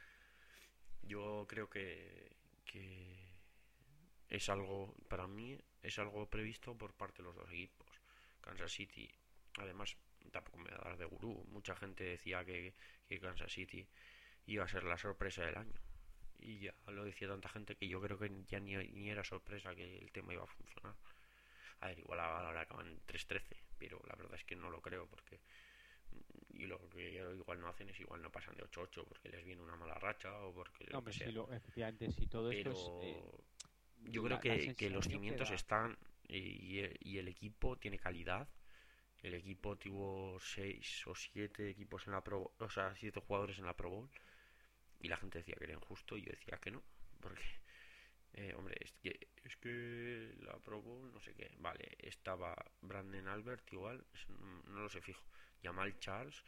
Yo creo que, que es algo, para mí, es algo previsto por parte de los dos equipos. Kansas City, además, tampoco me va a dar de gurú. Mucha gente decía que, que Kansas City iba a ser la sorpresa del año. Y ya lo decía tanta gente que yo creo que ya ni, ni era sorpresa que el tema iba a funcionar. A ver, igual ahora acaban tres trece, pero la verdad es que no lo creo porque y lo que igual no hacen es igual no pasan de ocho ocho porque les viene una mala racha o porque no, lo que hombre, sí, sea. lo, efectivamente, si todo esto es eh, Pero yo creo la, la que, que los sensación que cimientos da. están y, y el equipo tiene calidad. El equipo tuvo seis o siete equipos en la Pro, o sea, siete jugadores en la Pro Bowl y la gente decía que era injusto y yo decía que no, porque eh, hombre, es que, es que la Pro Bowl, no sé qué. Vale, estaba Brandon Albert, igual, no, no lo sé fijo. Jamal Charles,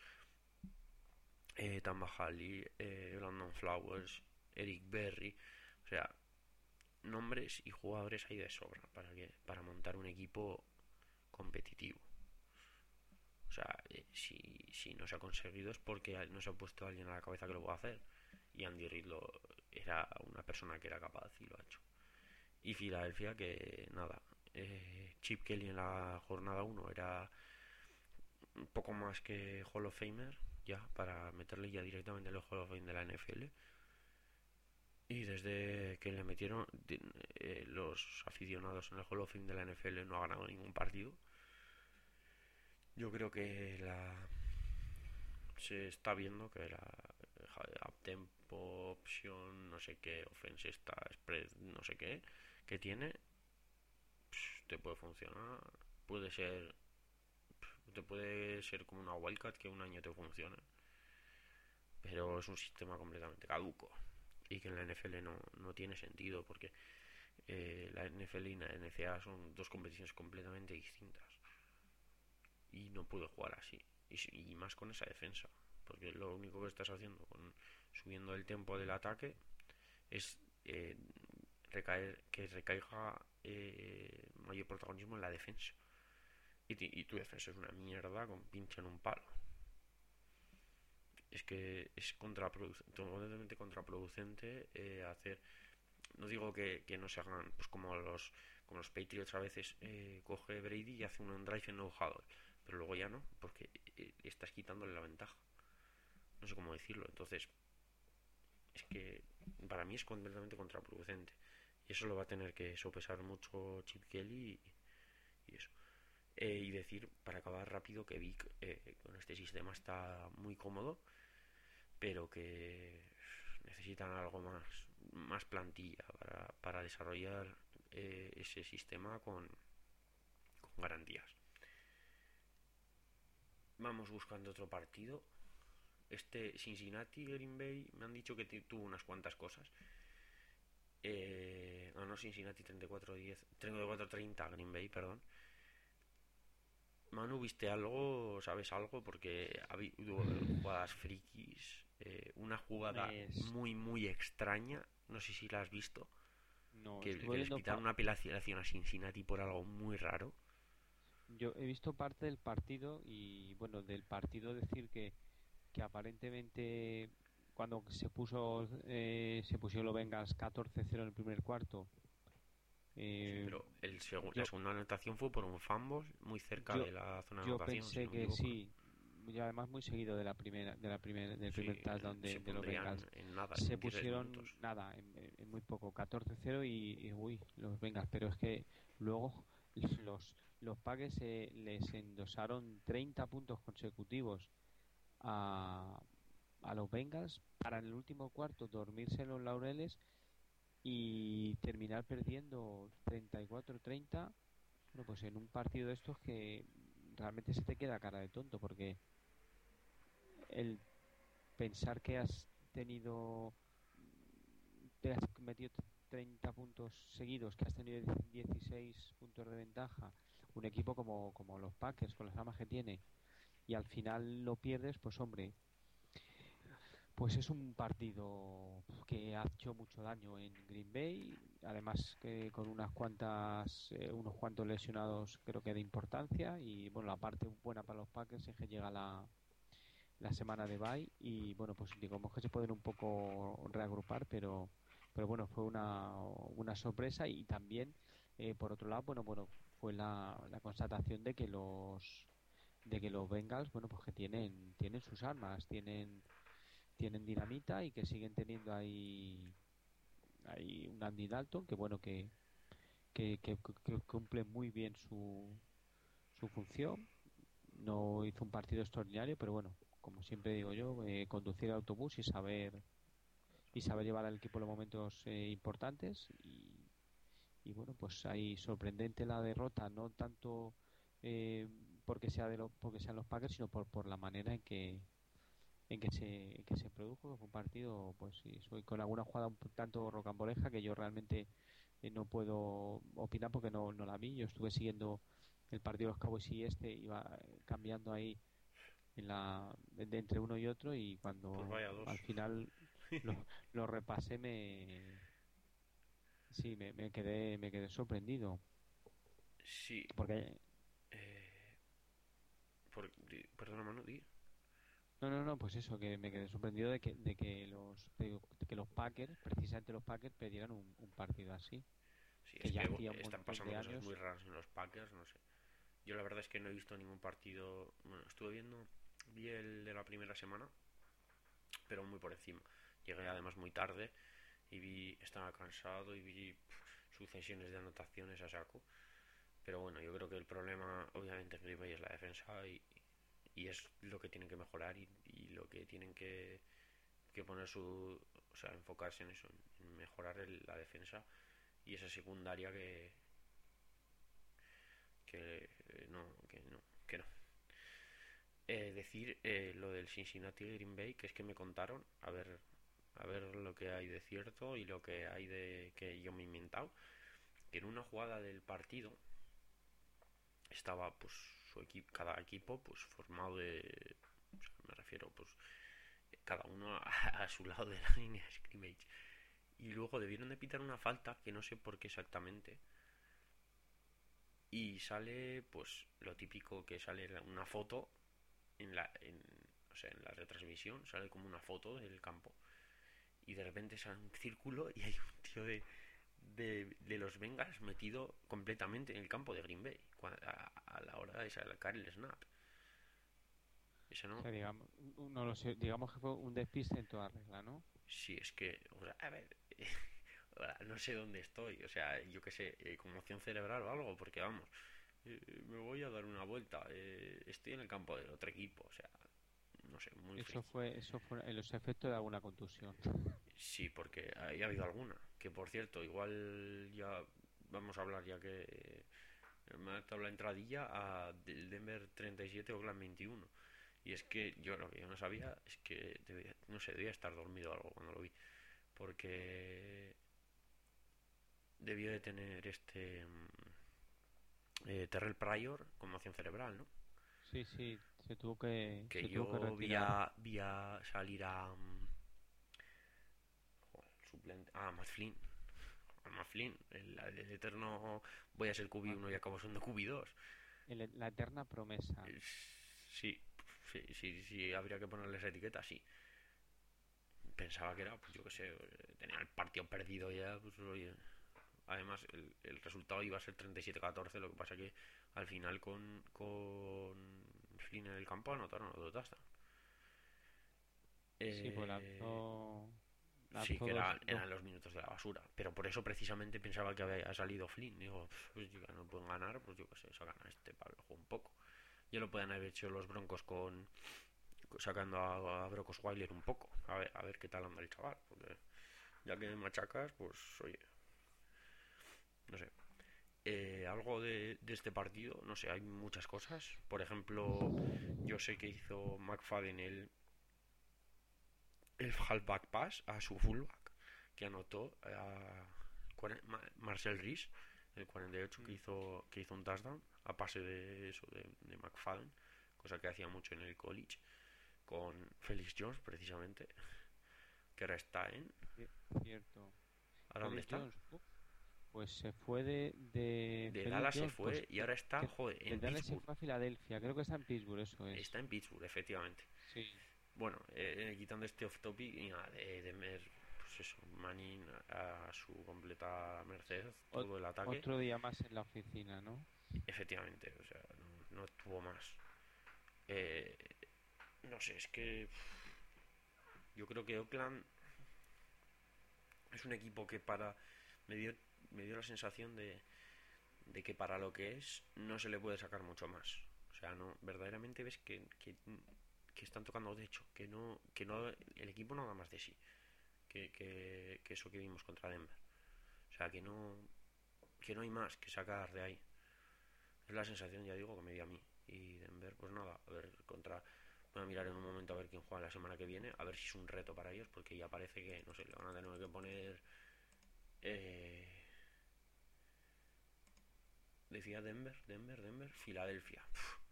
eh, Tamba Hali, eh, Brandon Flowers, Eric Berry. O sea, nombres y jugadores hay de sobra para, que, para montar un equipo competitivo. O sea, eh, si, si no se ha conseguido es porque no se ha puesto alguien a la cabeza que lo pueda hacer. Y Andy Reid lo, era una persona que era capaz y lo ha hecho. Y Filadelfia que nada, eh, Chip Kelly en la jornada uno era un poco más que Hall of Famer ya para meterle ya directamente en el Hall of Fame de la N F L y desde que le metieron eh, los aficionados en el Hall of Fame de la N F L no ha ganado ningún partido. Yo creo que la se está viendo que la up tempo, option, no sé qué, offense está, spread, no sé qué, que tiene, pff, te puede funcionar, puede ser, pff, te puede ser como una wildcat que un año te funcione, pero es un sistema completamente caduco y que en la N F L no, no tiene sentido porque eh, la N F L y la N C A A son dos competiciones completamente distintas y no puede jugar así y, y más con esa defensa porque lo único que estás haciendo con subiendo el tempo del ataque es eh, recaer, que recaiga eh, mayor protagonismo en la defensa y, y tu defensa es una mierda con pinche en un palo. Es que es contraproducente, totalmente contraproducente eh, hacer. No digo que, que no se hagan pues como los como los Patriots a veces eh, coge Brady y hace un drive en no huddle, pero luego ya no, porque eh, estás quitándole la ventaja. No sé cómo decirlo. Entonces, es que para mí es completamente contraproducente. Y eso lo va a tener que sopesar mucho Chip Kelly y, y eso. Eh, y decir, para acabar rápido, que Vic eh, con este sistema está muy cómodo, pero que necesitan algo más, más plantilla para, para desarrollar eh, ese sistema con, con garantías. Vamos buscando otro partido. Este Cincinnati Green Bay me han dicho que tuvo unas cuantas cosas. Eh, ganó Cincinnati treinta y cuatro diez, treinta y cuatro treinta Green Bay, perdón. Manu, ¿viste algo? ¿Sabes algo? Porque ha habido jugadas frikis. Eh, una jugada Es... muy, muy extraña. No sé si la has visto. No, Que, estuve que les viendo... pitaron Pa... una apelación a Cincinnati por algo muy raro. Yo he visto parte del partido y, bueno, del partido decir que, que aparentemente cuando se puso eh, se pusieron los Bengals catorce cero en el primer cuarto. Sí, Eh, pero el segu la yo, segunda anotación fue por un fumble muy cerca yo, de la zona de yo anotación, si pensé no me que equivoco, ¿no? sí, y además muy seguido de la primera, de la primera, del Sí, primer touchdown se de, de los pondrían Bengals. en nada, en Se veintitrés pusieron minutos. nada, en, en muy poco, catorce cero y, y uy, los Bengals, pero es que luego los, los Packers eh, les endosaron treinta puntos consecutivos a, a los Bengals para en el último cuarto dormirse en los laureles y terminar perdiendo treinta y cuatro treinta. Bueno, pues en un partido de estos que realmente se te queda cara de tonto porque el pensar que has tenido, te has metido treinta puntos seguidos, que has tenido dieciséis puntos de ventaja, un equipo como, como los Packers con las armas que tiene y al final lo pierdes, pues hombre, pues es un partido que ha hecho mucho daño en Green Bay, además que con unas cuantas, eh, unos cuantos lesionados creo que de importancia y bueno, la parte buena para los Packers es que llega la, la semana de bye y bueno, pues digamos que se pueden un poco reagrupar, pero pero bueno, fue una, una sorpresa y también eh, por otro lado, bueno, bueno, fue la, la constatación de que los de que los Bengals, bueno, pues que tienen tienen sus armas, tienen tienen dinamita y que siguen teniendo ahí, ahí un Andy Dalton que bueno que, que, que, que cumple muy bien su, su función. No hizo un partido extraordinario, pero bueno, como siempre digo yo, eh, conducir el autobús y saber y saber llevar al equipo en los momentos eh, importantes y, y bueno, pues ahí sorprendente la derrota, no tanto eh, porque sea de lo, porque sean los Packers, sino por, por la manera en que en que se, en que se produjo. Fue un partido, pues sí, soy con alguna jugada un tanto rocamboleja que yo realmente eh, no puedo opinar porque no, no la vi. Yo estuve siguiendo el partido de los Cowboys y este iba cambiando ahí en la de, de entre uno y otro y Pues cuando vaya dos. al final lo, lo repasé me sí me, me quedé me quedé sorprendido Sí. porque Eh, por, di, perdona, mano, di. no, no, no, pues eso, que me quedé sorprendido de que, de que los de, de que los Packers, precisamente los Packers, perdieran un, un partido así, Sí, que es ya que hacía un están montón pasando de cosas años. muy raras en los Packers, no sé. Yo la verdad es que no he visto ningún partido. Bueno, estuve viendo, vi el de la primera semana, pero muy por encima. Llegué además muy tarde y vi, estaba cansado y vi pff, sucesiones de anotaciones a saco. Pero bueno, yo creo que el problema, obviamente, en Green Bay es la defensa y, y es lo que tienen que mejorar y, y lo que tienen que, que poner su, o sea, enfocarse en eso, en mejorar el, la defensa y esa secundaria que que eh, no, que no, que no. Eh, decir eh, lo del Cincinnati Green Bay, que es que me contaron, a ver, a ver lo que hay de cierto y lo que hay de que yo me he inventado, que en una jugada del partido estaba pues su equipo, cada equipo pues formado de, o sea, me refiero pues cada uno a, a su lado de la línea de scrimmage y luego debieron de pitar una falta que no sé por qué exactamente y sale pues lo típico que sale una foto en la en, o sea, en la retransmisión sale como una foto del campo y de repente sale un círculo y hay un tío de, de, de los Bengals metido completamente en el campo de Green Bay a, a la hora de sacar el snap. Eso O no. sea, digamos, no lo sé, digamos que fue un despiste en toda regla, ¿no? Sí, es que, o sea, a ver, no sé dónde estoy, o sea, yo qué sé, eh, conmoción cerebral o algo, porque vamos, eh, me voy a dar una vuelta, eh, estoy en el campo del otro equipo, o sea, no sé, muy Eso friki. fue, eso fue en los efectos de alguna contusión. Sí, porque ahí ha habido alguna, que por cierto, igual ya vamos a hablar ya que eh, me ha dado la entradilla a del Denver treinta y siete Oakland veintiuno. Y es que yo lo que yo no sabía es que debía, no sé, debía estar dormido o algo cuando lo vi. Porque debió de tener este eh, Terrell Pryor conmoción cerebral, ¿no? Sí, sí, se tuvo que, Que se tuvo que yo vi retirar. a, vi a salir a... Um, joder, suplente, a Matt Flynn. A Matt Flynn, el, el eterno voy a ser Q B uno y acabo siendo Q B dos. El- la eterna promesa. Es, sí, sí, sí, sí, habría que ponerle esa etiqueta, sí. Pensaba que era, pues yo qué sé, tenía el partido perdido ya, pues oye. Además, el, el resultado iba a ser treinta y siete catorce, lo que pasa que al final con, con Flynn en el campo anotaron los dos touchdowns. Sí, pues Eh, lanzó, sí, lanzó que dos, era, dos. eran los minutos de la basura. Pero por eso precisamente pensaba que había salido Flynn. Digo, pues ya no pueden ganar, pues yo qué sé, sacan a este para el juego un poco. Ya lo pueden haber hecho los Broncos con sacando a, a Brock Osweiler un poco. A ver, a ver qué tal anda el chaval. Porque ya que me machacas, pues oye, no sé. Eh, algo de, de este partido, no sé, hay muchas cosas. Por ejemplo, yo sé que hizo McFadden el, el halfback pass a su fullback, que anotó a Marcel Rees, el cuarenta y ocho, que Mm. hizo, que hizo un touchdown a pase de eso, de, de McFadden, cosa que hacía mucho en el college, con Felix Jones, precisamente, que ahora está en... Ci- Cierto. ¿Ahora dónde Felix está? Jones, uf, pues se fue de, de De Felix Dallas se Jones, pues fue y que, ahora está, que joder, de en Dallas se Pittsburgh. fue a Filadelfia. Creo que está en Pittsburgh, eso es. Está en Pittsburgh, efectivamente. Sí. Bueno, eh, quitando este off topic y nada, de, de mer, pues eso, Manning a su completa merced, Ot- todo el ataque, otro día más en la oficina, ¿no? efectivamente, o sea, no, no tuvo más. Eh, no sé, es que yo creo que Oakland es un equipo que para, me dio, me dio la sensación de, de que para lo que es no se le puede sacar mucho más. O sea, no, verdaderamente ves que, que, que están tocando de hecho, que no, que no, el equipo no da más de sí. Que, que, que eso que vimos contra Denver. O sea, que no, que no hay más que sacar de ahí. Es la sensación, ya digo, que me dio a mí. Y Denver, pues nada, a ver, contra... Voy a mirar en un momento a ver quién juega la semana que viene, a ver si es un reto para ellos, porque ya parece que, no sé, le van a tener que poner... Eh, decía Denver, Denver, Denver, Filadelfia.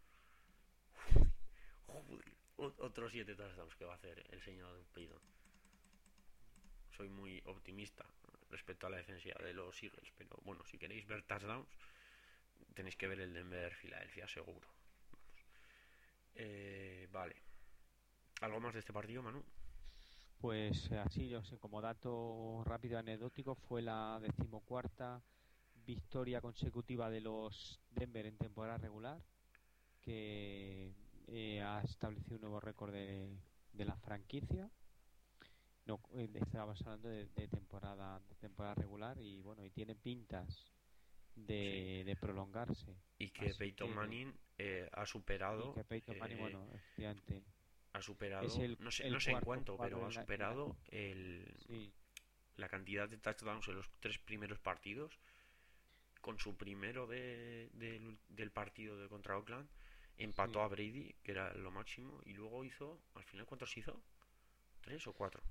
Joder, otros siete touchdowns que va a hacer el señor Peyton. Soy muy optimista respecto a la defensa de los Eagles, pero bueno, si queréis ver touchdowns, tenéis que ver el Denver Filadelfia seguro. Eh, vale. ¿Algo más de este partido, Manu? Pues así, yo sé, como dato rápido anecdótico, fue la decimocuarta victoria consecutiva de los Denver en temporada regular, que eh, ha establecido un nuevo récord de, de la franquicia. No, eh, estábamos hablando de, de temporada de temporada regular y bueno, y tiene pintas Sí. de, de prolongarse. Y que Así Peyton que, Manning eh, ha y superado, que Peyton Manning, eh, bueno, efectivamente, ha es superado, el, no sé, el no sé en cuarto cuánto, jugador pero ha en la, en la- superado el, sí, la cantidad de touchdowns en los tres primeros partidos con su primero de, de- del partido de contra Oakland. Empató sí. a Brady, que era lo máximo, y luego hizo, al final, ¿cuántos hizo? ¿Tres o cuatro?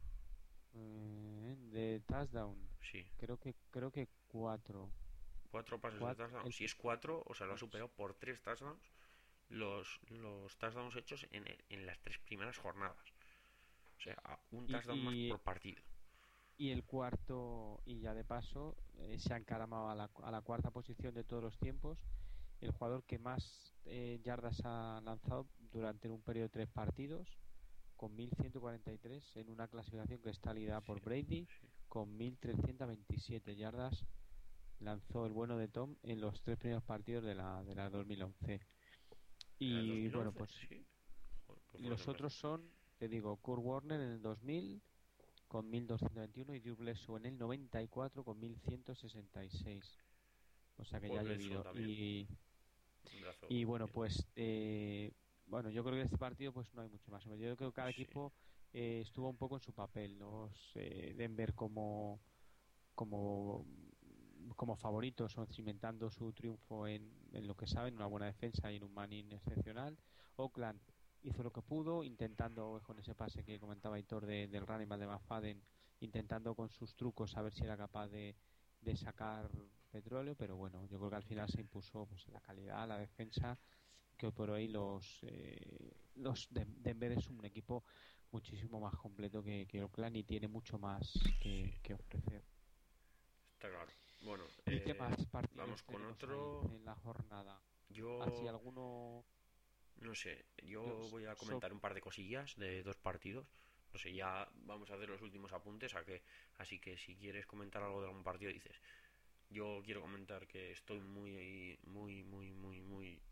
Eh, de touchdown, Sí, creo que, creo que cuatro. cuatro pases de Cuatro, touchdown. el, Si es cuatro, o sea, lo ha pues, superado por tres touchdowns los, los touchdowns hechos en, en las tres primeras jornadas. O sea, un y, touchdown más y, por partido. y el cuarto, y ya de paso, eh, se ha encaramado a la, a la cuarta posición de todos los tiempos, el jugador que más eh, yardas ha lanzado durante un periodo de tres partidos, con mil ciento cuarenta y tres en una clasificación que está liderada Sí, por Brady, sí. con mil trescientos veintisiete yardas lanzó el bueno de Tom en los tres primeros partidos de la, de la dos mil once. ¿En el Y bueno, dos mil once? pues Sí. Joder, pues fue los bastante otros reciente. son, te digo, Kurt Warner en el dos mil con mil doscientos veintiuno y Drew Bledsoe en el noventa y cuatro con mil ciento sesenta y seis. O sea que ya Por ha Bledsoe llovido. también. Y, Un brazo y bueno, bien. pues eh, bueno, yo creo que en este partido pues no hay mucho más. Yo creo que cada Sí. equipo eh, estuvo un poco en su papel. Los eh, Denver como como como favoritos o cimentando su triunfo en, en lo que saben, una buena defensa y en un Manning excepcional. Oakland hizo lo que pudo, intentando con ese pase que comentaba Hitor de, del running back de McFadden, intentando con sus trucos a ver si era capaz de, de sacar petróleo, pero bueno, yo creo que al final se impuso pues la calidad, la defensa, que hoy por hoy los eh, los de Denver es un equipo muchísimo más completo que, que Oakland y tiene mucho más Sí. que, que ofrecer. Está claro. Bueno, ¿Y qué eh, más partidos vamos con tenemos ahí otro. en la jornada? Así Yo alguno, no sé. yo Yo voy a so- comentar un par de cosillas de dos partidos. No sé, ya vamos a hacer los últimos apuntes. A que, así que si quieres comentar algo de algún partido, dices. Yo quiero comentar que estoy muy, muy, muy, muy, muy.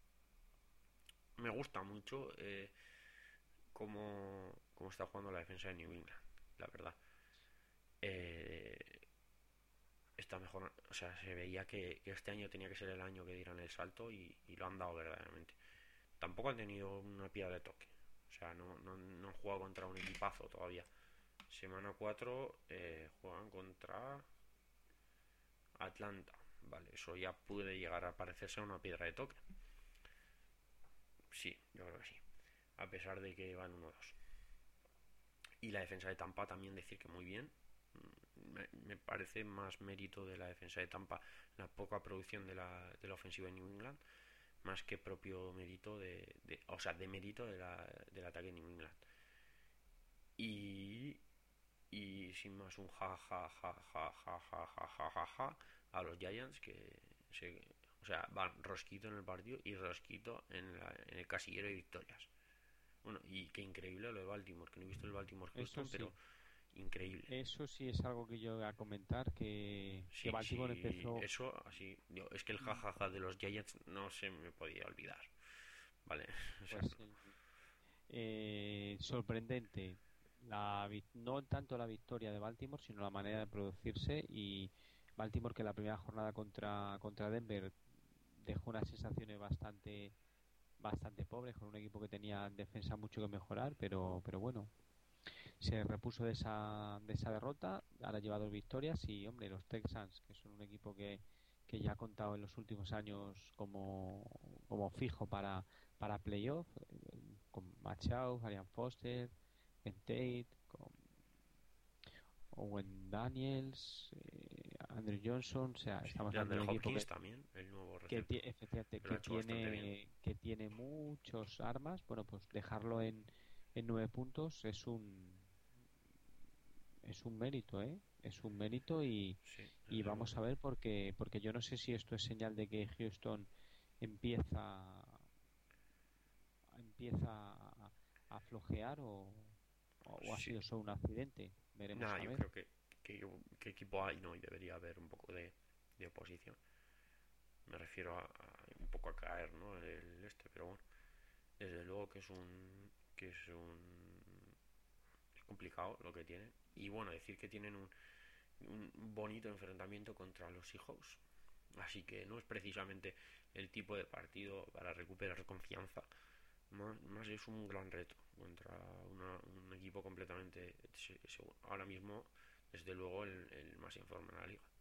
Me gusta mucho eh, cómo, cómo está jugando la defensa de New England, la verdad. Eh, está mejor, o sea, se veía que, que este año tenía que ser el año que dieran el salto y, y lo han dado verdaderamente. Tampoco han tenido una piedra de toque, o sea, no, no, no han jugado contra un equipazo todavía. Semana cuatro eh, juegan contra Atlanta, vale, eso ya puede llegar a parecerse a una piedra de toque. Sí, yo creo que sí, a pesar de que van uno dos. Y la defensa de Tampa también decir que muy bien. Me, me parece más mérito de la defensa de Tampa la poca producción de la, de la ofensiva de New England más que propio mérito de, de o sea, de mérito de la, del ataque de New England. Y, y sin más un ja ja ja ja ja ja ja ja ja ja a los Giants que se, o sea, van rosquito en el partido y rosquito en, la, en el casillero de victorias. Bueno, y qué increíble lo de Baltimore, que no he visto el Baltimore eso Houston, sí, pero increíble. eso sí es algo que yo voy a comentar, que, que Sí, Baltimore sí, empezó eso así. Yo, es que el jajaja de los Giants no se me podía olvidar. Vale, o sea, pues el, eh, sorprendente, la, vi- no tanto la victoria de Baltimore, sino la manera de producirse y Baltimore que la primera jornada contra, contra Denver dejó unas sensaciones bastante bastante pobres con un equipo que tenía en defensa mucho que mejorar, pero pero bueno, se repuso de esa, de esa derrota, ahora lleva dos victorias y, hombre, los Texans, que son un equipo que, que ya ha contado en los últimos años como, como fijo para, para playoff, eh, con Machado, Arian Foster, Ben Tate, con Owen Daniels, eh, Andrew Johnson, o sea, sí. estamos De hablando de Andrew un equipo Hopkins que, también, el nuevo que receptor, tie- efectivamente que lo ha que hecho bastante bien. tiene que tiene muchos armas. Bueno, pues dejarlo en, en nueve puntos es un es un mérito, ¿eh? Es un mérito y, Sí, y desde vamos luego. a ver porque porque yo no sé si esto es señal de que Houston empieza empieza a, a flojear o, o ha Sí. sido solo un accidente. Veremos Nada, a yo ver. creo que, que, que equipo hay, ¿no? Y debería haber un poco de, de oposición. Me refiero a, a un poco a caer, ¿no? El este, pero bueno. Desde luego que es un. Que es un. Es complicado lo que tienen. Y bueno, decir que tienen un, un bonito enfrentamiento contra los Seahawks Así que no es precisamente el tipo de partido para recuperar confianza. Más, más es un gran reto contra una, un equipo completamente, ahora mismo, desde luego, el, el más en forma en la liga.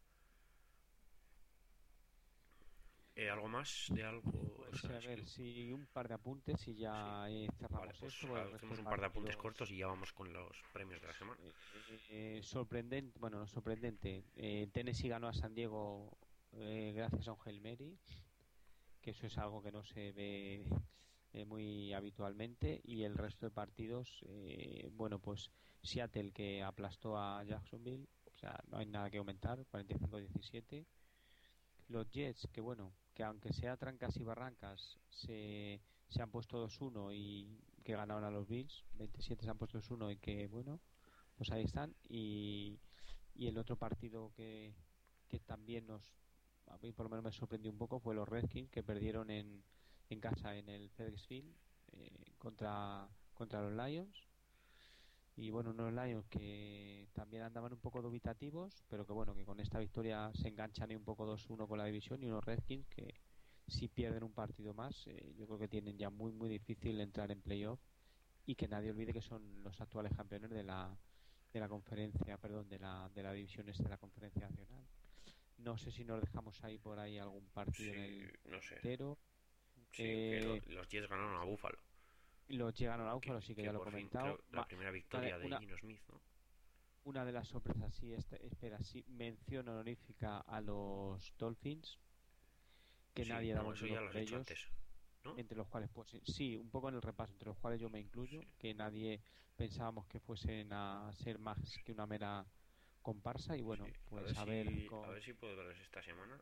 Eh, ¿Algo más de algo? O Pues sea, a es ver, que... si un par de apuntes y Sí. ya eh, Vale, cerramos pues esto, porque el resto hacemos de un par de apuntes cortos partidos y ya vamos con los premios de la semana. eh, eh, sorprendente, bueno, no sorprendente. Eh, Tennessee ganó a San Diego eh, gracias a un Hail Mary, que eso es algo que no se ve eh, muy habitualmente, y el resto de partidos, eh, bueno, pues Seattle que aplastó a Jacksonville, o sea, no hay nada que aumentar, cuarenta y cinco a diecisiete. Los Jets, que bueno, que aunque sea trancas y barrancas, se, se han puesto dos uno y que ganaron a los Bills, veintisiete se han puesto dos uno y que bueno, pues ahí están. Y, y el otro partido que, que también nos, a mí por lo menos me sorprendió un poco, fue los Redskins, que perdieron en, en casa en el FedEx Field eh, contra, contra los Lions. Y bueno, unos Lions que también andaban un poco dubitativos, pero que bueno, que con esta victoria se enganchan ahí un poco dos uno con la división, y unos Redskins que si pierden un partido más, eh, yo creo que tienen ya muy muy difícil entrar en playoff, y que nadie olvide que son los actuales campeones de la de la conferencia, perdón, de la de la división este de la conferencia nacional. No sé si nos dejamos ahí por ahí algún partido en Sí, el no sé. tintero. Sí, que lo- Eh, los Jets ganaron a Buffalo. los llegan a Que, Búfalo, sí que que ya lo he por fin, comentado. creo, la Ma- primera una, de- victoria de una, Gino Smith, ¿no? Una de las sorpresas, sí, este, espera, sí, mención honorífica a los Dolphins, que Sí, nadie no, daba un eso duro ya lo por has hecho ellos, antes, ¿no? entre los cuales, pues sí, un poco en el repaso, entre los cuales yo me Sí. incluyo, que nadie pensábamos que fuesen a ser más que una mera comparsa, y Sí, bueno, a ver pues a ver si, a con, ver si puedo verles esta semana.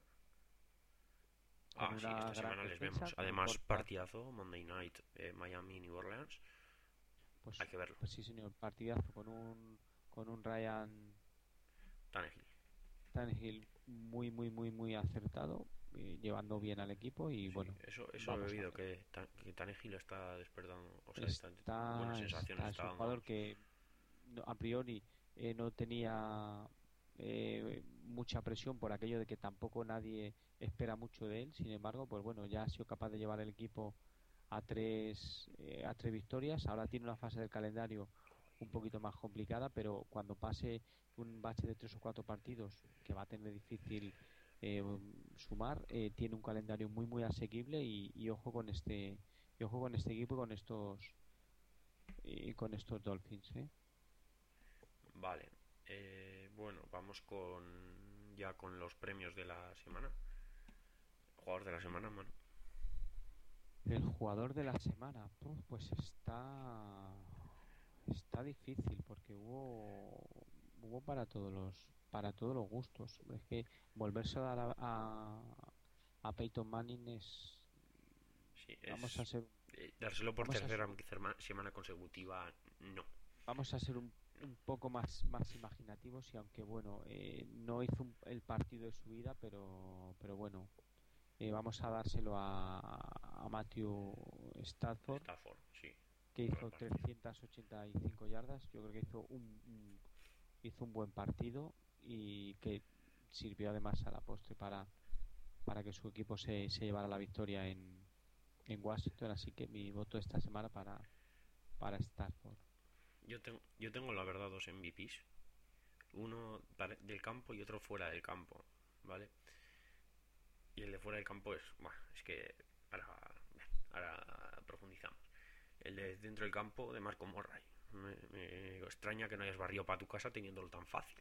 con Ah, sí, una esta gran semana les defensa, vemos. con un Además, quarterback, partidazo, Monday Night, eh, Miami, New Orleans. pues, Hay que verlo. pues sí, señor, partidazo, con un, con un Ryan Tannehill. Tannehill muy, muy, muy, muy acertado, eh, llevando bien al equipo, y Sí, bueno, eso, eso he vamos a oído, ver. que, Tan- que Tannehill está despertando, o sea, está, buenas Está, sensaciones está, es está un jugador dándonos. que no- a priori eh, no tenía eh, mucha presión por aquello de que tampoco nadie espera mucho de él. Sin embargo, pues bueno, ya ha sido capaz de llevar el equipo a tres, eh, a tres victorias. Ahora tiene una fase del calendario un poquito más complicada, pero cuando pase un bache de tres o cuatro partidos que va a tener difícil eh, sumar, eh, tiene un calendario muy muy asequible, y, y ojo con este y ojo con este equipo y con estos y con estos Dolphins, ¿eh? Vale. Eh, bueno, vamos con ya con los premios de la semana. Jugador de la semana, mano. El jugador de la semana, pu- pues está está difícil, porque hubo hubo para todos los para todos los gustos. Es que volverse a dar a, a, a Peyton Manning es, Sí, vamos a es ser eh, dárselo por vamos a tercera ser semana consecutiva, no. vamos a ser un, No. un poco más más imaginativos, y aunque bueno, eh, no hizo un- el partido de su vida, pero pero bueno, eh, vamos a dárselo a, a Matthew Stafford, Stafford, sí. que Buen hizo partido. trescientas ochenta y cinco yardas. Yo creo que hizo un, un- hizo un buen partido, y que sirvió además a la postre para, para que su equipo se, se llevara la victoria en, en Washington. Así que mi voto esta semana para, para Stafford. Yo tengo, yo tengo la verdad dos M V Ps. Uno del campo y otro fuera del campo, ¿vale? Y el de fuera del campo es, bah, es que ahora, ahora profundizamos. El de dentro del campo de Marco Morray. Me, me extraña que no hayas barrido para tu casa teniéndolo tan fácil,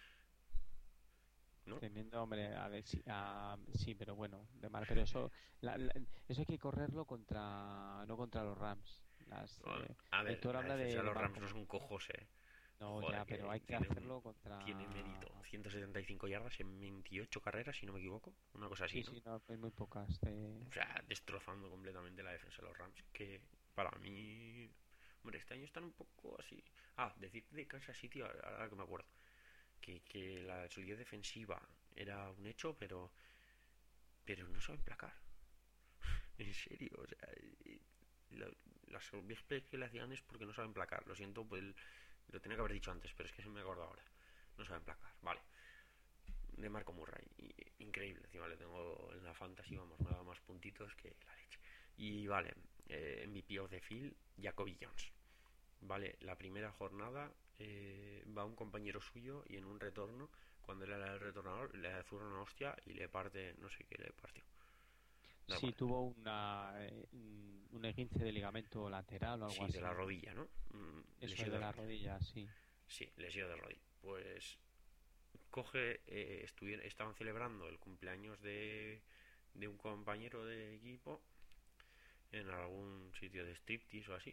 ¿no? Teniendo, hombre, a ver si, a- sí, pero bueno, de mal, pero eso, la- la- eso hay que correrlo contra, no contra los Rams. Las, Bueno, eh, a ver, Héctor la habla defensa de, de de los Rams no Malcolm. son cojos, eh. No, Joder, ya, pero hay que que tiene, un, hacerlo tiene contra. mérito. ciento setenta y cinco yardas en veintiocho carreras, si no me equivoco. Una cosa así, Sí, ¿no? sí, no, hay muy pocas. De... O sea, destrozando completamente la defensa de los Rams. Que para mí... Hombre, este año están un poco así... Ah, decir de Kansas City, ahora que me acuerdo. Que, que la solidez defensiva era un hecho, pero... Pero no saben placar. En serio, o sea... La, las big plays que le hacían es porque no saben placar. Lo siento, pues lo tenía que haber dicho antes, pero es que se me acuerdo ahora. No saben placar, vale. De Marco Murray. Y increíble. Encima le tengo en la fantasy, vamos, me ha dado más puntitos que la leche. Y vale, eh, M V P of the field, Jacoby Jones. Vale, la primera jornada eh, va un compañero suyo y en un retorno, cuando él era el retornador, le azurra una hostia y le parte, no sé qué le partió. Da Sí, igual. tuvo una, eh, un un esguince de ligamento lateral o algo Sí, de la así. rodilla, ¿no? Mm, Eso es lesión de de la rodilla. rodilla, sí. Sí, lesión de rodilla. Pues coge, eh, estuvieron, estaban celebrando el cumpleaños de, de un compañero de equipo en algún sitio de striptease o así.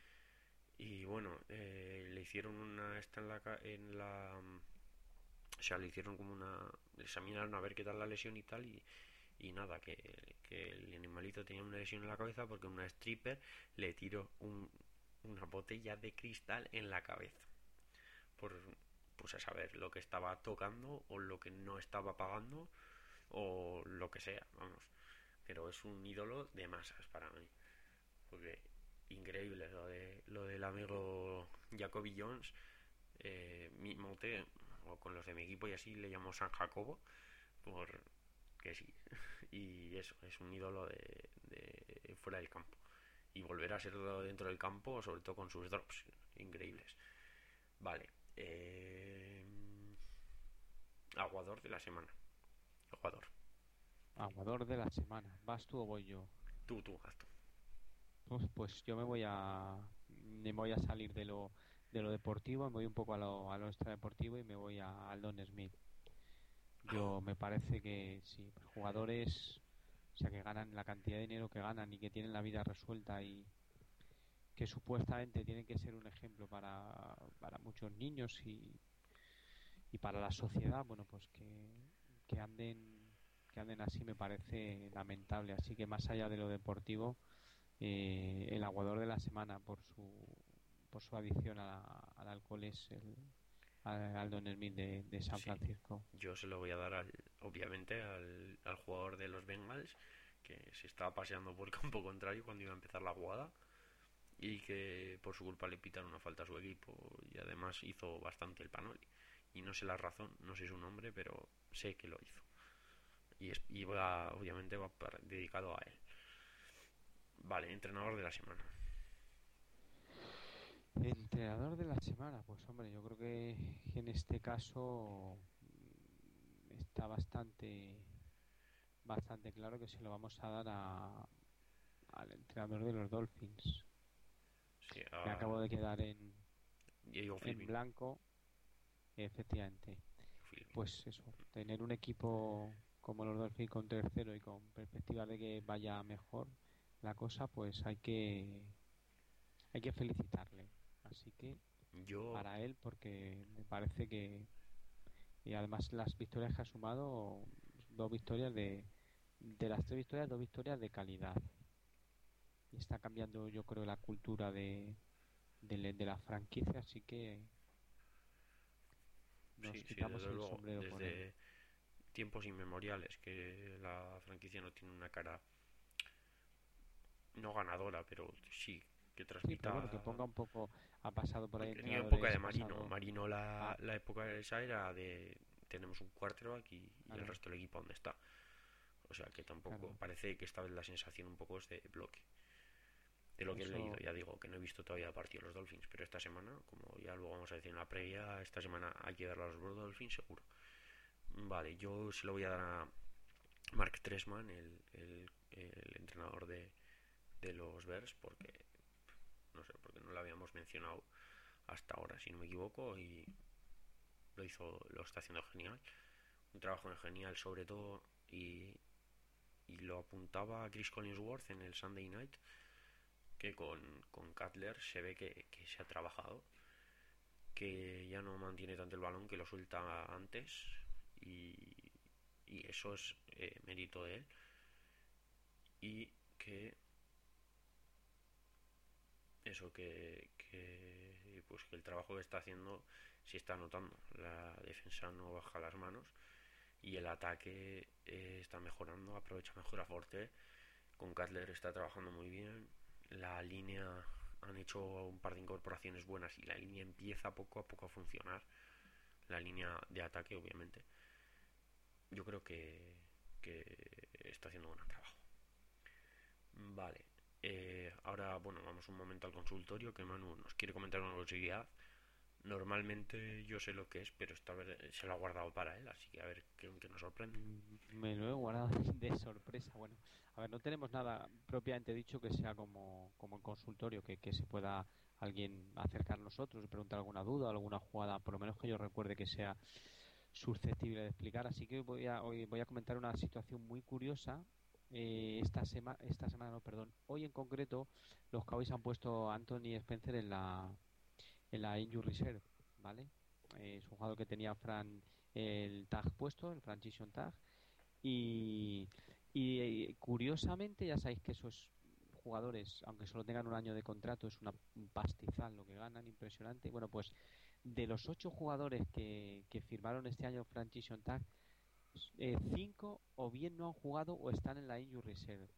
Y bueno, eh, le hicieron una esta en la, en la o sea, le hicieron como una, le examinaron a ver qué tal la lesión y tal y, y nada, que, que el animalito tenía una lesión en la cabeza porque una stripper le tiró un, una botella de cristal en la cabeza por, pues a saber lo que estaba tocando o lo que no estaba pagando o lo que sea, vamos. Pero es un ídolo de masas para mí. Porque increíble lo de lo del amigo Jacoby Jones. Eh, mi mote, o con los de mi equipo y así le llamo San Jacobo, por que sí. Y eso, es un ídolo de, de fuera del campo. Y volver a serlo dentro del campo, sobre todo con sus drops increíbles. Vale. Eh, aguador de la semana. Aguador. Aguador de la semana. ¿Vas tú o voy yo? Tú, tú, haz tú. Uf, pues yo me voy a me voy a salir de lo de lo deportivo, me voy un poco a lo, a lo extradeportivo y me voy a Aldon Smith. Yo me parece que sí, pues jugadores, o sea, que ganan la cantidad de dinero que ganan y que tienen la vida resuelta y que supuestamente tienen que ser un ejemplo para, para muchos niños y, y para la sociedad, bueno, pues que, que anden que anden así me parece lamentable. Así que más allá de lo deportivo, eh, el aguador de la semana por su por su adicción a la, al alcohol es el Aldon Smith de, de San Sí, Francisco. yo se lo voy a dar al, obviamente al, al jugador de los Bengals que se estaba paseando por el campo contrario cuando iba a empezar la jugada y que por su culpa le pitaron una falta a su equipo y además hizo bastante el Panoli. Y no sé la razón, no sé su nombre, pero sé que lo hizo. Y, es, y va, obviamente va para, dedicado a él. Vale, entrenador de la semana. Entrenador de la semana, pues hombre, yo creo que en este caso mm, está bastante bastante claro que se lo vamos a dar a, al entrenador de los Dolphins. Sí, Me a acabo de quedar en, Diego en Filipin. blanco, efectivamente. Pues eso, tener un equipo como los Dolphins con tercero y con perspectivas de que vaya mejor la cosa, pues hay que hay que felicitarle. Así que Yo, para él, porque me parece que y además las victorias que ha sumado, dos victorias de de las tres victorias, dos victorias de calidad. Y está cambiando, yo creo, la cultura de, de, de la franquicia, así que nos sí, sí, quitamos desde el luego, sombrero por él. desde tiempos inmemoriales que la franquicia no tiene una cara no ganadora, pero sí que Sí, pero bueno, que transmita. ponga un poco, ha pasado por ahí Porque tenía época entrenadores, de ha Marino. pasado Marino la, a, la época esa era de tenemos un quarterback y, y el claro, resto del equipo donde está. O sea que tampoco claro, parece que esta vez la sensación un poco es de bloque. De lo que he leído, eso, ya digo que no he visto todavía partido de los Dolphins, pero esta semana, como ya luego vamos a decir en la previa, esta semana hay que ver a los Dolphins seguro. Vale, yo se lo voy a dar a Mark Tresman, el, el, el entrenador de, de los Bears, porque no sé, porque no lo habíamos mencionado hasta ahora, si no me equivoco, y lo hizo, lo está haciendo genial. Un trabajo genial sobre todo, y, y lo apuntaba a Chris Collinsworth en el Sunday Night, que con, con Cutler se ve que, que se ha trabajado, que ya no mantiene tanto el balón, que lo suelta antes, y, y eso es eh, mérito de él, y que eso que, que pues que el trabajo que está haciendo se está notando, la defensa no baja las manos y el ataque eh, está mejorando, aprovecha mejor a Forte. Con Cutler está trabajando muy bien, la línea han hecho un par de incorporaciones buenas y la línea empieza poco a poco a funcionar, la línea de ataque obviamente, yo creo que, que está haciendo un buen trabajo. Vale. Eh, ahora, bueno, vamos un momento al consultorio, que Manu nos quiere comentar una curiosidad. Normalmente yo sé lo que es, pero esta vez se lo ha guardado para él, así que a ver qué, qué nos sorprende. Mm, Me lo he guardado de sorpresa. Bueno, a ver, no tenemos nada propiamente dicho que sea como, como en consultorio, que, que se pueda alguien acercar a nosotros y preguntar alguna duda, alguna jugada, por lo menos que yo recuerde que sea susceptible de explicar. Así que voy a, hoy voy a comentar una situación muy curiosa. Eh, esta semana, esta semana, no, perdón, hoy en concreto, los Cowboys han puesto a Anthony Spencer en la, en la Injury Reserve, ¿vale? Eh, es un jugador que tenía Fran el tag puesto, el Franchision Tag, y, y, eh, curiosamente, ya sabéis que esos jugadores, aunque solo tengan un año de contrato, es una, un pastizal lo que ganan, impresionante. Bueno, pues de los ocho jugadores que, que firmaron este año Franchision Tag, eh, cinco o bien no han jugado o están en la Injury Reserve.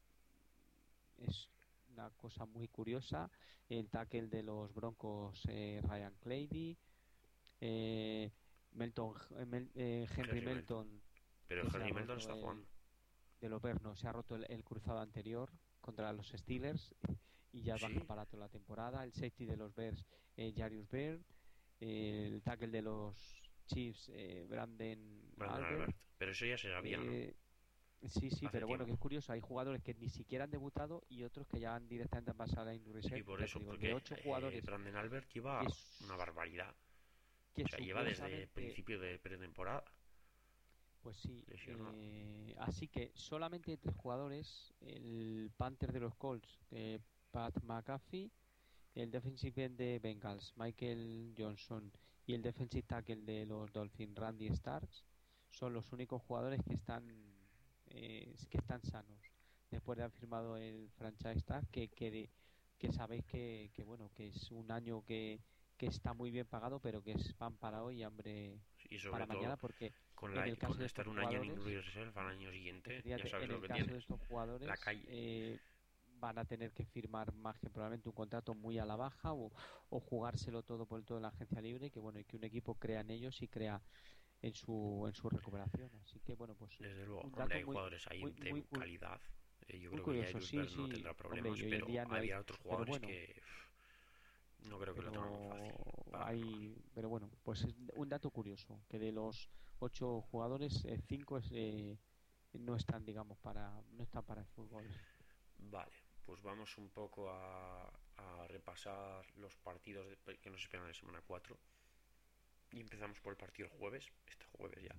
Es una cosa muy curiosa. El tackle de los Broncos, eh, Ryan Clady, eh, Melton, eh, Mel- eh, Henry Henry Melton. Melton, Pero que se ha Henry Melton roto está el jugando. de los Bears, no, se ha roto el, el cruzado anterior contra los Steelers y ya es baja Sí, para toda la temporada. El safety de los Bears, eh, Jarius Bear, eh, el tackle de los Chiefs, eh, Brandon Brandon Albert. Albert. Pero eso ya se sabía, ¿no? eh, Sí, sí, Hace pero bueno, que es tiempo. curioso, hay jugadores que ni siquiera han debutado y otros que ya han directamente han pasado a la Injury Sí, Reserve. por Ya te eso, digo, de porque ocho eh, jugadores Brandon Albert que, lleva una s- barbaridad. que O sea, lleva desde supuestamente, principio de pretemporada pues sí, lesionado. eh, así que solamente hay tres jugadores, el Panther de los Colts, eh, Pat McAfee, el defensive end de Bengals, Michael Johnson, y el defensive tackle de los Dolphins, Randy Starks, son los únicos jugadores que están eh, que están sanos después de haber firmado el franchise tag, que, que, que sabéis que, que bueno, que es un año que, que está muy bien pagado, pero que es pan para hoy y hambre Y para sobre todo, mañana, porque con, en la, el caso con de estos estar un año en jugadores, Injury Reserve al año siguiente, ya efectivamente, sabes en lo el que caso de tienes. estos La jugadores, calle. eh, van a tener que firmar más que probablemente un contrato muy a la baja, o, o jugárselo todo por el todo en la agencia libre, y que bueno, y que un equipo crea en ellos y crea en su en su recuperación. Así que bueno, pues Desde luego, un hombre, dato hay muy jugadores ahí muy de muy cu- calidad. Eh, yo muy creo que curioso. Jairus Sí, Byrne no sí, tendrá hombre, problemas, y hoy en pero día no hay, había otros pero jugadores bueno, que uf, no creo que lo tengan muy fácil pero para renovar. hay, pero bueno, pues es un dato curioso que de los ocho jugadores, eh, cinco es, eh, no están, digamos, para no están para el fútbol. Vale, pues vamos un poco a, a repasar los partidos de- que nos esperan en la semana cuatro. Y empezamos por el partido el jueves, este jueves ya,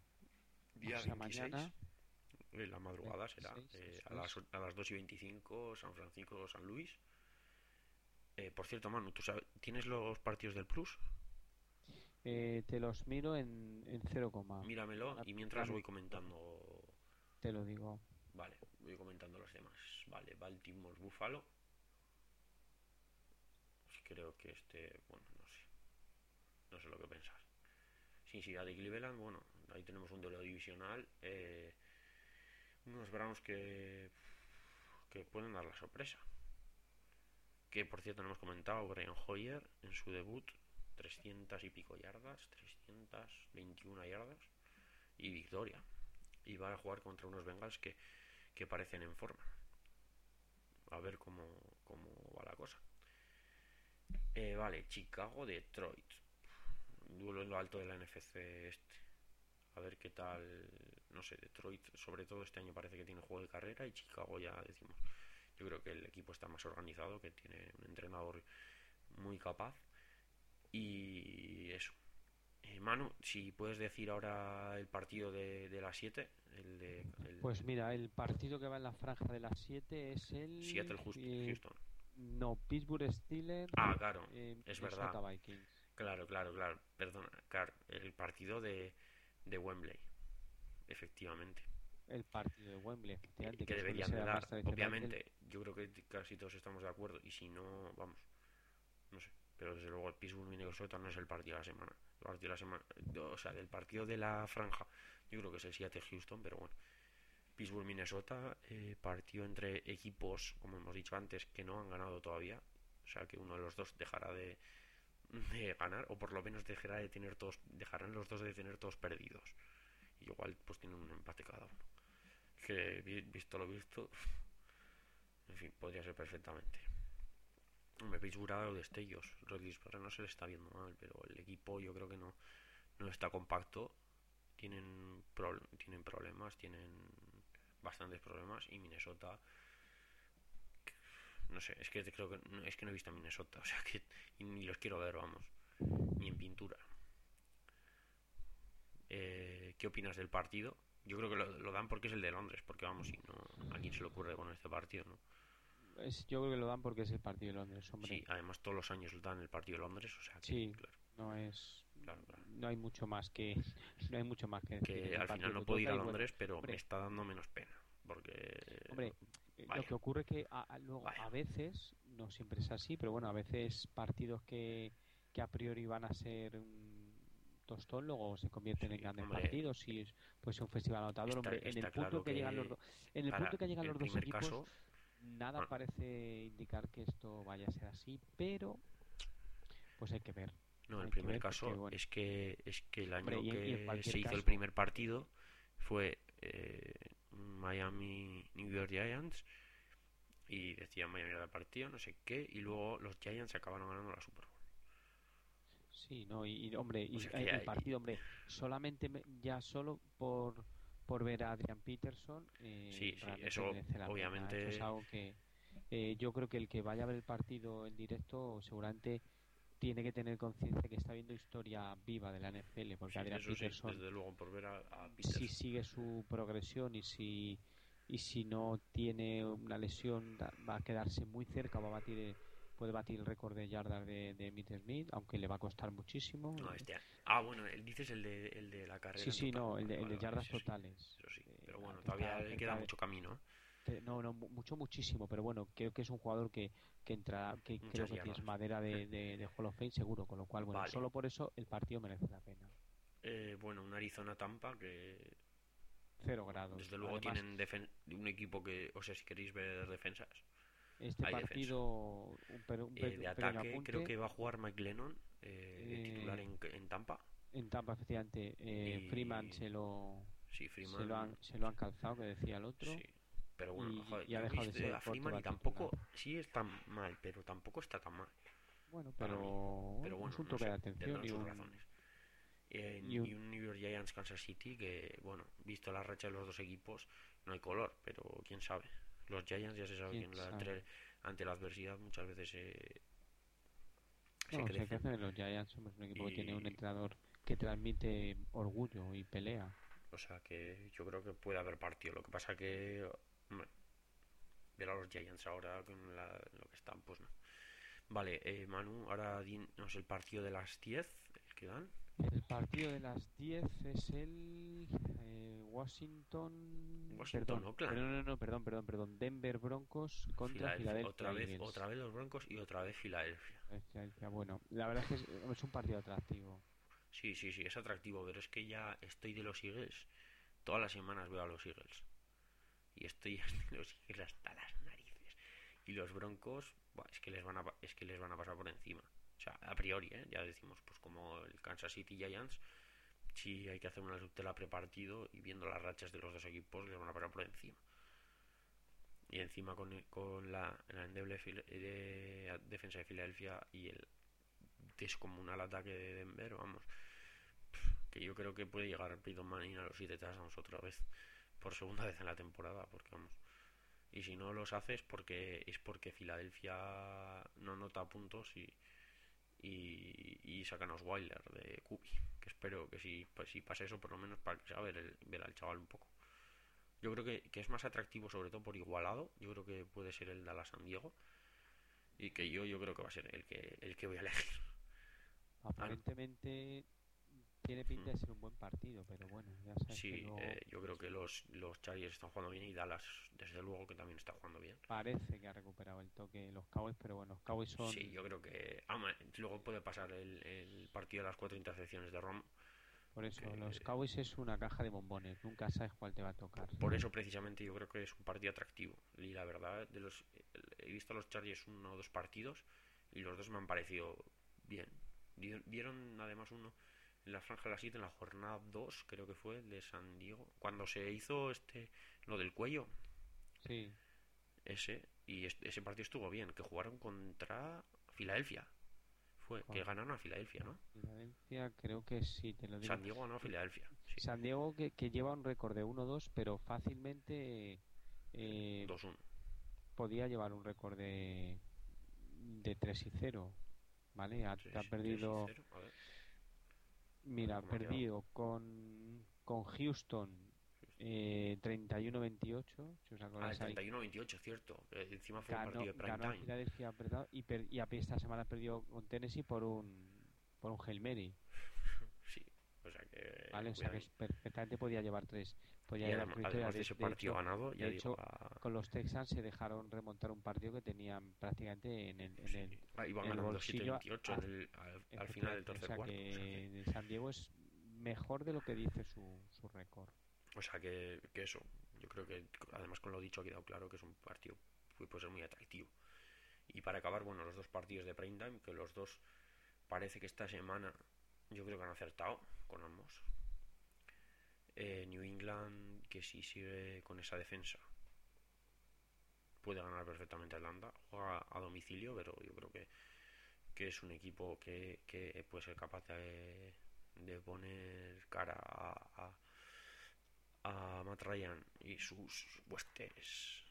O día sea, veintiséis. mañana En la madrugada será veintiséis, eh, eso a, las, es. a las dos y veinticinco San Francisco San Luis. Eh, por cierto, Manu, ¿tú sabes, tienes los partidos del Plus? Eh, te los miro en, en cero coma. Míramelo Ahora, y mientras dame un voy segundo, comentando. te lo digo. Vale, voy comentando los demás. Vale, Baltimore Buffalo. Pues creo que este, bueno, no sé, no sé lo que pensar. Cincinnati Cleveland, bueno, ahí tenemos un duelo divisional. Eh, unos Browns que, que pueden dar la sorpresa. Que por cierto no hemos comentado, Brian Hoyer en su debut, trescientas y pico yardas, trescientas veintiuna yardas y victoria. Y va a jugar contra unos Bengals que, que parecen en forma. A ver cómo, cómo va la cosa. Eh, vale, Chicago, Detroit. Duelo en lo alto de la N F C este. A ver qué tal. No sé, Detroit, sobre todo este año parece que tiene juego de carrera. Y Chicago ya decimos. Yo creo que el equipo está más organizado, que tiene un entrenador muy capaz. Y eso. Eh, Manu, si puedes decir ahora el partido de, de las siete, el de Pues el mira, el partido que va en la franja de las siete es el Seattle eh, Houston. no, Pittsburgh Steelers, Ah, claro, eh, es verdad. Minnesota Vikings. Claro, claro, claro. Perdona, claro, el partido de, de Wembley, efectivamente. El partido de Wembley, Eh, efectivamente, que que suele deberían ser de además dar. tradicionalmente Obviamente, yo creo que casi todos estamos de acuerdo. Y si no, vamos, no sé. Pero desde luego el Pittsburgh Minnesota no es el partido de la semana. El partido de la semana, o sea, del partido de la franja, yo creo que es el Seattle Houston, pero bueno. Pittsburgh Minnesota, eh, partido entre equipos, como hemos dicho antes, que no han ganado todavía. O sea que uno de los dos dejará de, de ganar, o por lo menos dejará de tener todos, dejarán los dos de tener todos perdidos. igual pues tienen un empate cada uno. Que visto lo visto, en fin, podría ser perfectamente. Me Pittsburgh ha dado destellos. Rodgers no se le está viendo mal, pero el equipo yo creo que no, no está compacto. Tienen, pro, tienen problemas, tienen bastantes problemas. Y Minnesota, no sé, es que creo que es que no he visto a Minnesota, o sea que ni los quiero ver, vamos, ni en pintura. Eh, ¿Qué opinas del partido? Yo creo que lo, lo dan porque es el de Londres, porque vamos, si no, ¿a quién se le ocurre con este partido, no? Es, yo creo que lo dan porque es el partido de Londres, hombre. Sí, además todos los años dan el partido de Londres, o sea que, sí, claro. no es, claro, claro. no hay mucho más que, no hay mucho más que decir. Que al final no puedo ir a Londres, bueno, pero hombre, me está dando menos pena, porque, hombre, vaya. Lo que ocurre que a, a, luego vaya. a veces, no siempre es así, pero bueno, a veces partidos que, que a priori van a ser un tostón, luego se convierten sí, en grandes hombre, partidos y pues un festival anotador, está, hombre, en el punto claro que, que llegan los dos, en el punto que llegan los dos equipos, caso, nada bueno. parece indicar que esto vaya a ser así, pero pues hay que ver. No, hay el primer ver caso porque, bueno, es que es que el año hombre, y, que y se hizo caso, el primer partido fue eh, Miami New York Giants y decían Miami era el partido, no sé qué, y luego los Giants acabaron ganando la Super Bowl. Sí, no, y, y hombre, y, o sea el hay... partido, hombre, solamente me, ya solo por por ver a Adrian Peterson, eh, sí, sí, eso obviamente pena. Eso es algo que eh, yo creo que el que vaya a ver el partido en directo seguramente tiene que tener conciencia que está viendo historia viva de la N F L, porque sí, Adrian Peterson, sí, desde luego, por ver a, a Peterson, si sigue su progresión y si y si no tiene una lesión va a quedarse muy cerca, va a batir puede batir el récord de yardas de, de Emmitt Smith, aunque le va a costar muchísimo. No, este ah, bueno, él dices el de, el de la carrera. Sí, sí, total. no, el de, vale, el de vale, yardas eso totales. Sí, eso sí, pero bueno, todavía le queda mucho camino. ¿eh? No, no, mucho, muchísimo, pero bueno, creo que es un jugador que, que entra, que Muchas creo que yardas. Tienes madera de, de, de Hall of Fame seguro, con lo cual, bueno, vale. Solo por eso el partido merece la pena. Eh, bueno, un Arizona-Tampa que... Cero grados. Desde luego Además, tienen defen- un equipo que, o sea, si queréis ver defensas, este hay partido defensa. un, un, eh, de ataque apunte. Creo que va a jugar Mike Lennon eh, de eh, titular en, en Tampa. En Tampa, efectivamente. Eh, y... Freeman se lo sí, Freeman, se lo han se lo han calzado, que decía el otro. Sí. Pero bueno, y, joder, y ha dejado de ser a Freeman y tampoco titular. Sí está mal, pero tampoco está tan mal. Bueno, pero, pero bueno, es un no toque sé, de atención y sus un... razones. En, y, un... y un New York Giants Kansas City que, bueno, visto la racha de los dos equipos, no hay color, pero quién sabe. Los Giants ya se sabe que la, entre, ante la adversidad muchas veces se, se no, crecen. Se crecen los Giants, somos un equipo y... que tiene un entrenador que transmite orgullo y pelea. O sea que yo creo que puede haber partido. Lo que pasa que hombre, ver a los Giants ahora con la, lo que están, pues no. Vale, eh, Manu, ahora dinos el partido de las diez, el que dan. El partido de las diez es el eh, Washington... Washington, perdón, Oakland. Perdón, no, no, perdón, perdón, perdón. Denver Broncos contra Filadelfia. Otra vez, otra vez los Broncos y otra vez Filadelfia. Bueno, la verdad es que es, es un partido atractivo. Sí, sí, sí, es atractivo, pero es que ya estoy de los Eagles. Todas las semanas veo a los Eagles. Y estoy de los Eagles hasta las narices. Y los Broncos, buah, es que les van a es que les van a pasar por encima. O sea, a priori, ¿eh? Ya decimos, pues como el Kansas City Giants, si hay que hacer una subtela prepartido y viendo las rachas de los dos equipos, les van a pasar por encima. Y encima con, con la, la endeble de defensa de Filadelfia y el descomunal ataque de Denver, vamos, que yo creo que puede llegar Peyton Manning a los siete touchdowns otra vez, por segunda vez en la temporada, porque vamos. Y si no los haces porque es porque Filadelfia no nota puntos y y, y sacan a Osweiler de Cubi, que espero que si, pues, si pasa eso por lo menos para que se ver, el, ver al chaval un poco. Yo creo que, que es más atractivo sobre todo por igualado. Yo creo que puede ser el Dallas San Diego y que yo yo creo que va a ser el que el que voy a elegir. Aparentemente tiene pinta de ser un buen partido, pero bueno, ya sabes. Sí, que luego... eh, yo creo que los, los Chargers están jugando bien y Dallas, desde luego, que también está jugando bien. Parece que ha recuperado el toque los Cowboys, pero bueno, los Cowboys son... Sí, yo creo que... Ah, luego puede pasar el, el partido de las cuatro intercepciones de Rom. Por eso, que... los Cowboys es una caja de bombones, nunca sabes cuál te va a tocar. Por eso, precisamente, yo creo que es un partido atractivo. Y la verdad, de los he visto a los Chargers uno o dos partidos y los dos me han parecido bien. Vieron además uno en la franja de las siete, en la jornada dos, creo que fue, de San Diego, cuando se hizo este lo del cuello, Sí. ese, y este, ese partido estuvo bien, que jugaron contra Filadelfia, fue, que Con ganaron a Filadelfia, ¿no? Filadelfia, creo que sí, te lo digo. San Diego ganó a Eh, Filadelfia, sí, San Diego que, que lleva un récord de uno dos, pero fácilmente eh, dos uno. podía llevar un récord de, de tres y cero, ¿vale? Ha, ha tres y perdido, cero, a ver, a mira, ver ha cómo ha quedado. perdido con, con Houston eh, treinta y uno veintiocho, si os Ah, el acordáis ahí. treinta y uno veintiocho, cierto, que encima fue un Ganó, partido de prime ganó a time. Filadelfia apretado y, per- y a- esta semana perdió con Tennessee por un, por un Hail Mary. Sí, o sea que ¿Vale? O sea que cuidadín. es- perfectamente podía llevar tres, podía Y llevar además, tres victorias. además de De, ese de partido hecho, ganado, de ya digo, hecho, a- con los Texans se dejaron remontar un partido que tenían prácticamente en el, en sí, el, ah, iban en el ganando siete bolsillo, veintiocho a- en el, al, al final del efectivamente. O tercer sea cuarto. O sea que, que San Diego es mejor de lo que dice su, su récord. o sea que, que eso, yo creo que además con lo dicho ha quedado claro que es un partido que puede ser muy atractivo. Y para acabar, bueno, los dos partidos de prime time, que los dos parece que esta semana yo creo que han acertado con ambos. Eh, New England, que si sigue con esa defensa, puede ganar perfectamente a Atlanta. Juega a domicilio, pero yo creo que, que es un equipo que, que puede ser capaz de, de poner cara a, a, a Matt Ryan y sus huestes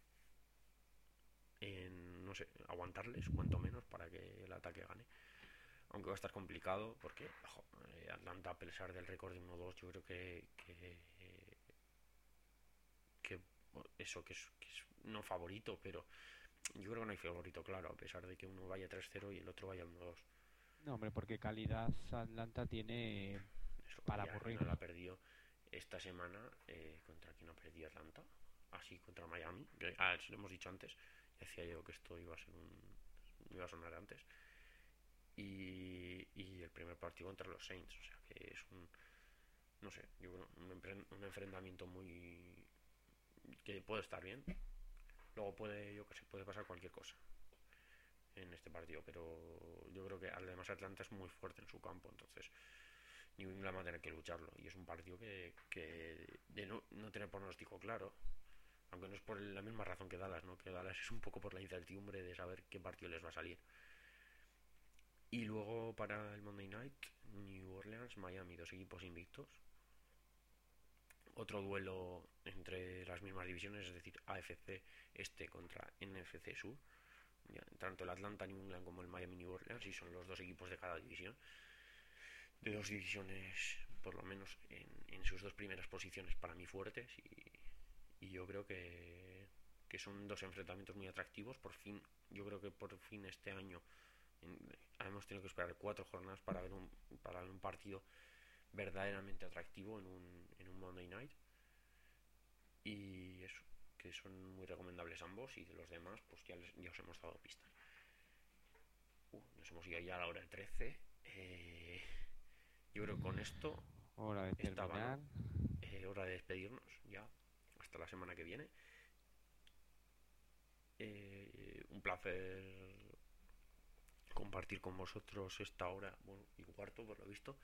en, no sé, aguantarles, cuanto menos, para que el ataque gane. Aunque va a estar complicado porque ojo, eh, Atlanta, a pesar del récord de uno dos, yo creo que, que, que eso, que es, que es no favorito, pero yo creo que no hay favorito claro, a pesar de que uno vaya tres cero y el otro vaya uno dos. No, hombre, porque calidad Atlanta tiene Eso, para y al aburrir. final ha perdido esta semana. Eh, ¿Contra quién ha perdido Atlanta? Así, contra Miami. Que, ah, eso lo hemos dicho antes. Decía yo que esto iba a ser un. Iba a sonar antes. Y, y el primer partido contra los Saints. O sea que es un. No sé, yo creo un, un enfrentamiento muy. Que puede estar bien. Luego puede, yo que sé, puede pasar cualquier cosa en este partido, pero yo creo que además Atlanta es muy fuerte en su campo, entonces New England va a tener que lucharlo. Y es un partido que, que de no, no tener pronóstico claro, aunque no es por la misma razón que Dallas, ¿no? Que Dallas es un poco por la incertidumbre de saber qué partido les va a salir. Y luego para el Monday Night, New Orleans, Miami, dos equipos invictos. Otro duelo entre las mismas divisiones, es decir, A F C Este contra N F C Sur. Ya, tanto el Atlanta New England como el Miami New Orleans, y son los dos equipos de cada división. De dos divisiones, por lo menos en, en sus dos primeras posiciones, para mí fuertes. Y, y yo creo que, que son dos enfrentamientos muy atractivos. Por fin, yo creo que por fin este año en, hemos tenido que esperar cuatro jornadas para ver un, para ver un partido verdaderamente atractivo en un, en un Monday Night. Y eso, que son muy recomendables ambos, y de los demás pues ya, les, ya os hemos dado pistas. Uh, nos hemos ido ya a la hora de trece. Eh, yo creo que con esto Hora de estaba, ¿no? terminar. Eh, hora de despedirnos ya. Hasta la semana que viene. Eh, un placer compartir con vosotros esta hora, bueno, y cuarto por lo visto.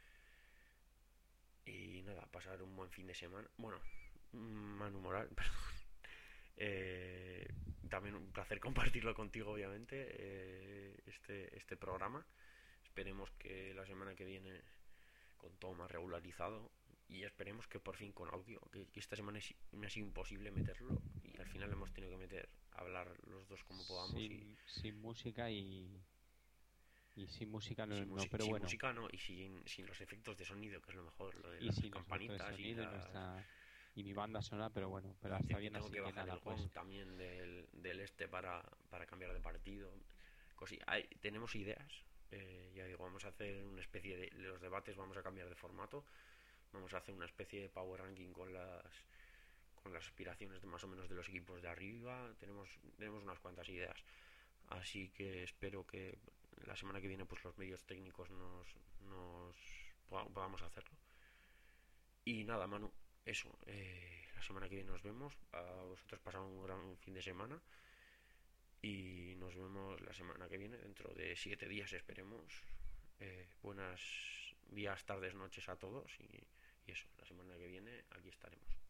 Y nada, pasar un buen fin de semana. Bueno, Manu Moral, perdón. Eh, también un placer compartirlo contigo, obviamente, eh, este, este programa. Esperemos que la semana que viene con todo más regularizado, y esperemos que por fin con audio, que, que esta semana es, me ha sido imposible meterlo y al final hemos tenido que meter, hablar los dos como podamos. y, Sin, sin música y, y sin música y no, sin, no, musi- pero sin bueno, música no, y sin, sin los efectos de sonido, que es lo mejor, lo de y las sin los efectos de campanitas y sonido y las. nuestra y mi banda sonora, pero bueno, pero Y, hasta te- y bien, tengo así que que bajar nada, el pues gong también del, del este para, para cambiar de partido. Cosi- hay- tenemos ideas. Eh, ya digo, vamos a hacer una especie de los debates, vamos a cambiar de formato. Vamos a hacer una especie de power ranking con las con las aspiraciones de más o menos de los equipos de arriba. Tenemos, tenemos unas cuantas ideas. Así que espero que la semana que viene pues los medios técnicos nos, nos podamos hacerlo. Y nada, Manu, eso. Eh, la semana que viene nos vemos. A vosotros pasad un gran fin de semana. Y nos vemos la semana que viene, dentro de siete días esperemos. Eh, buenas días, tardes, noches a todos y, y eso, la semana que viene aquí estaremos.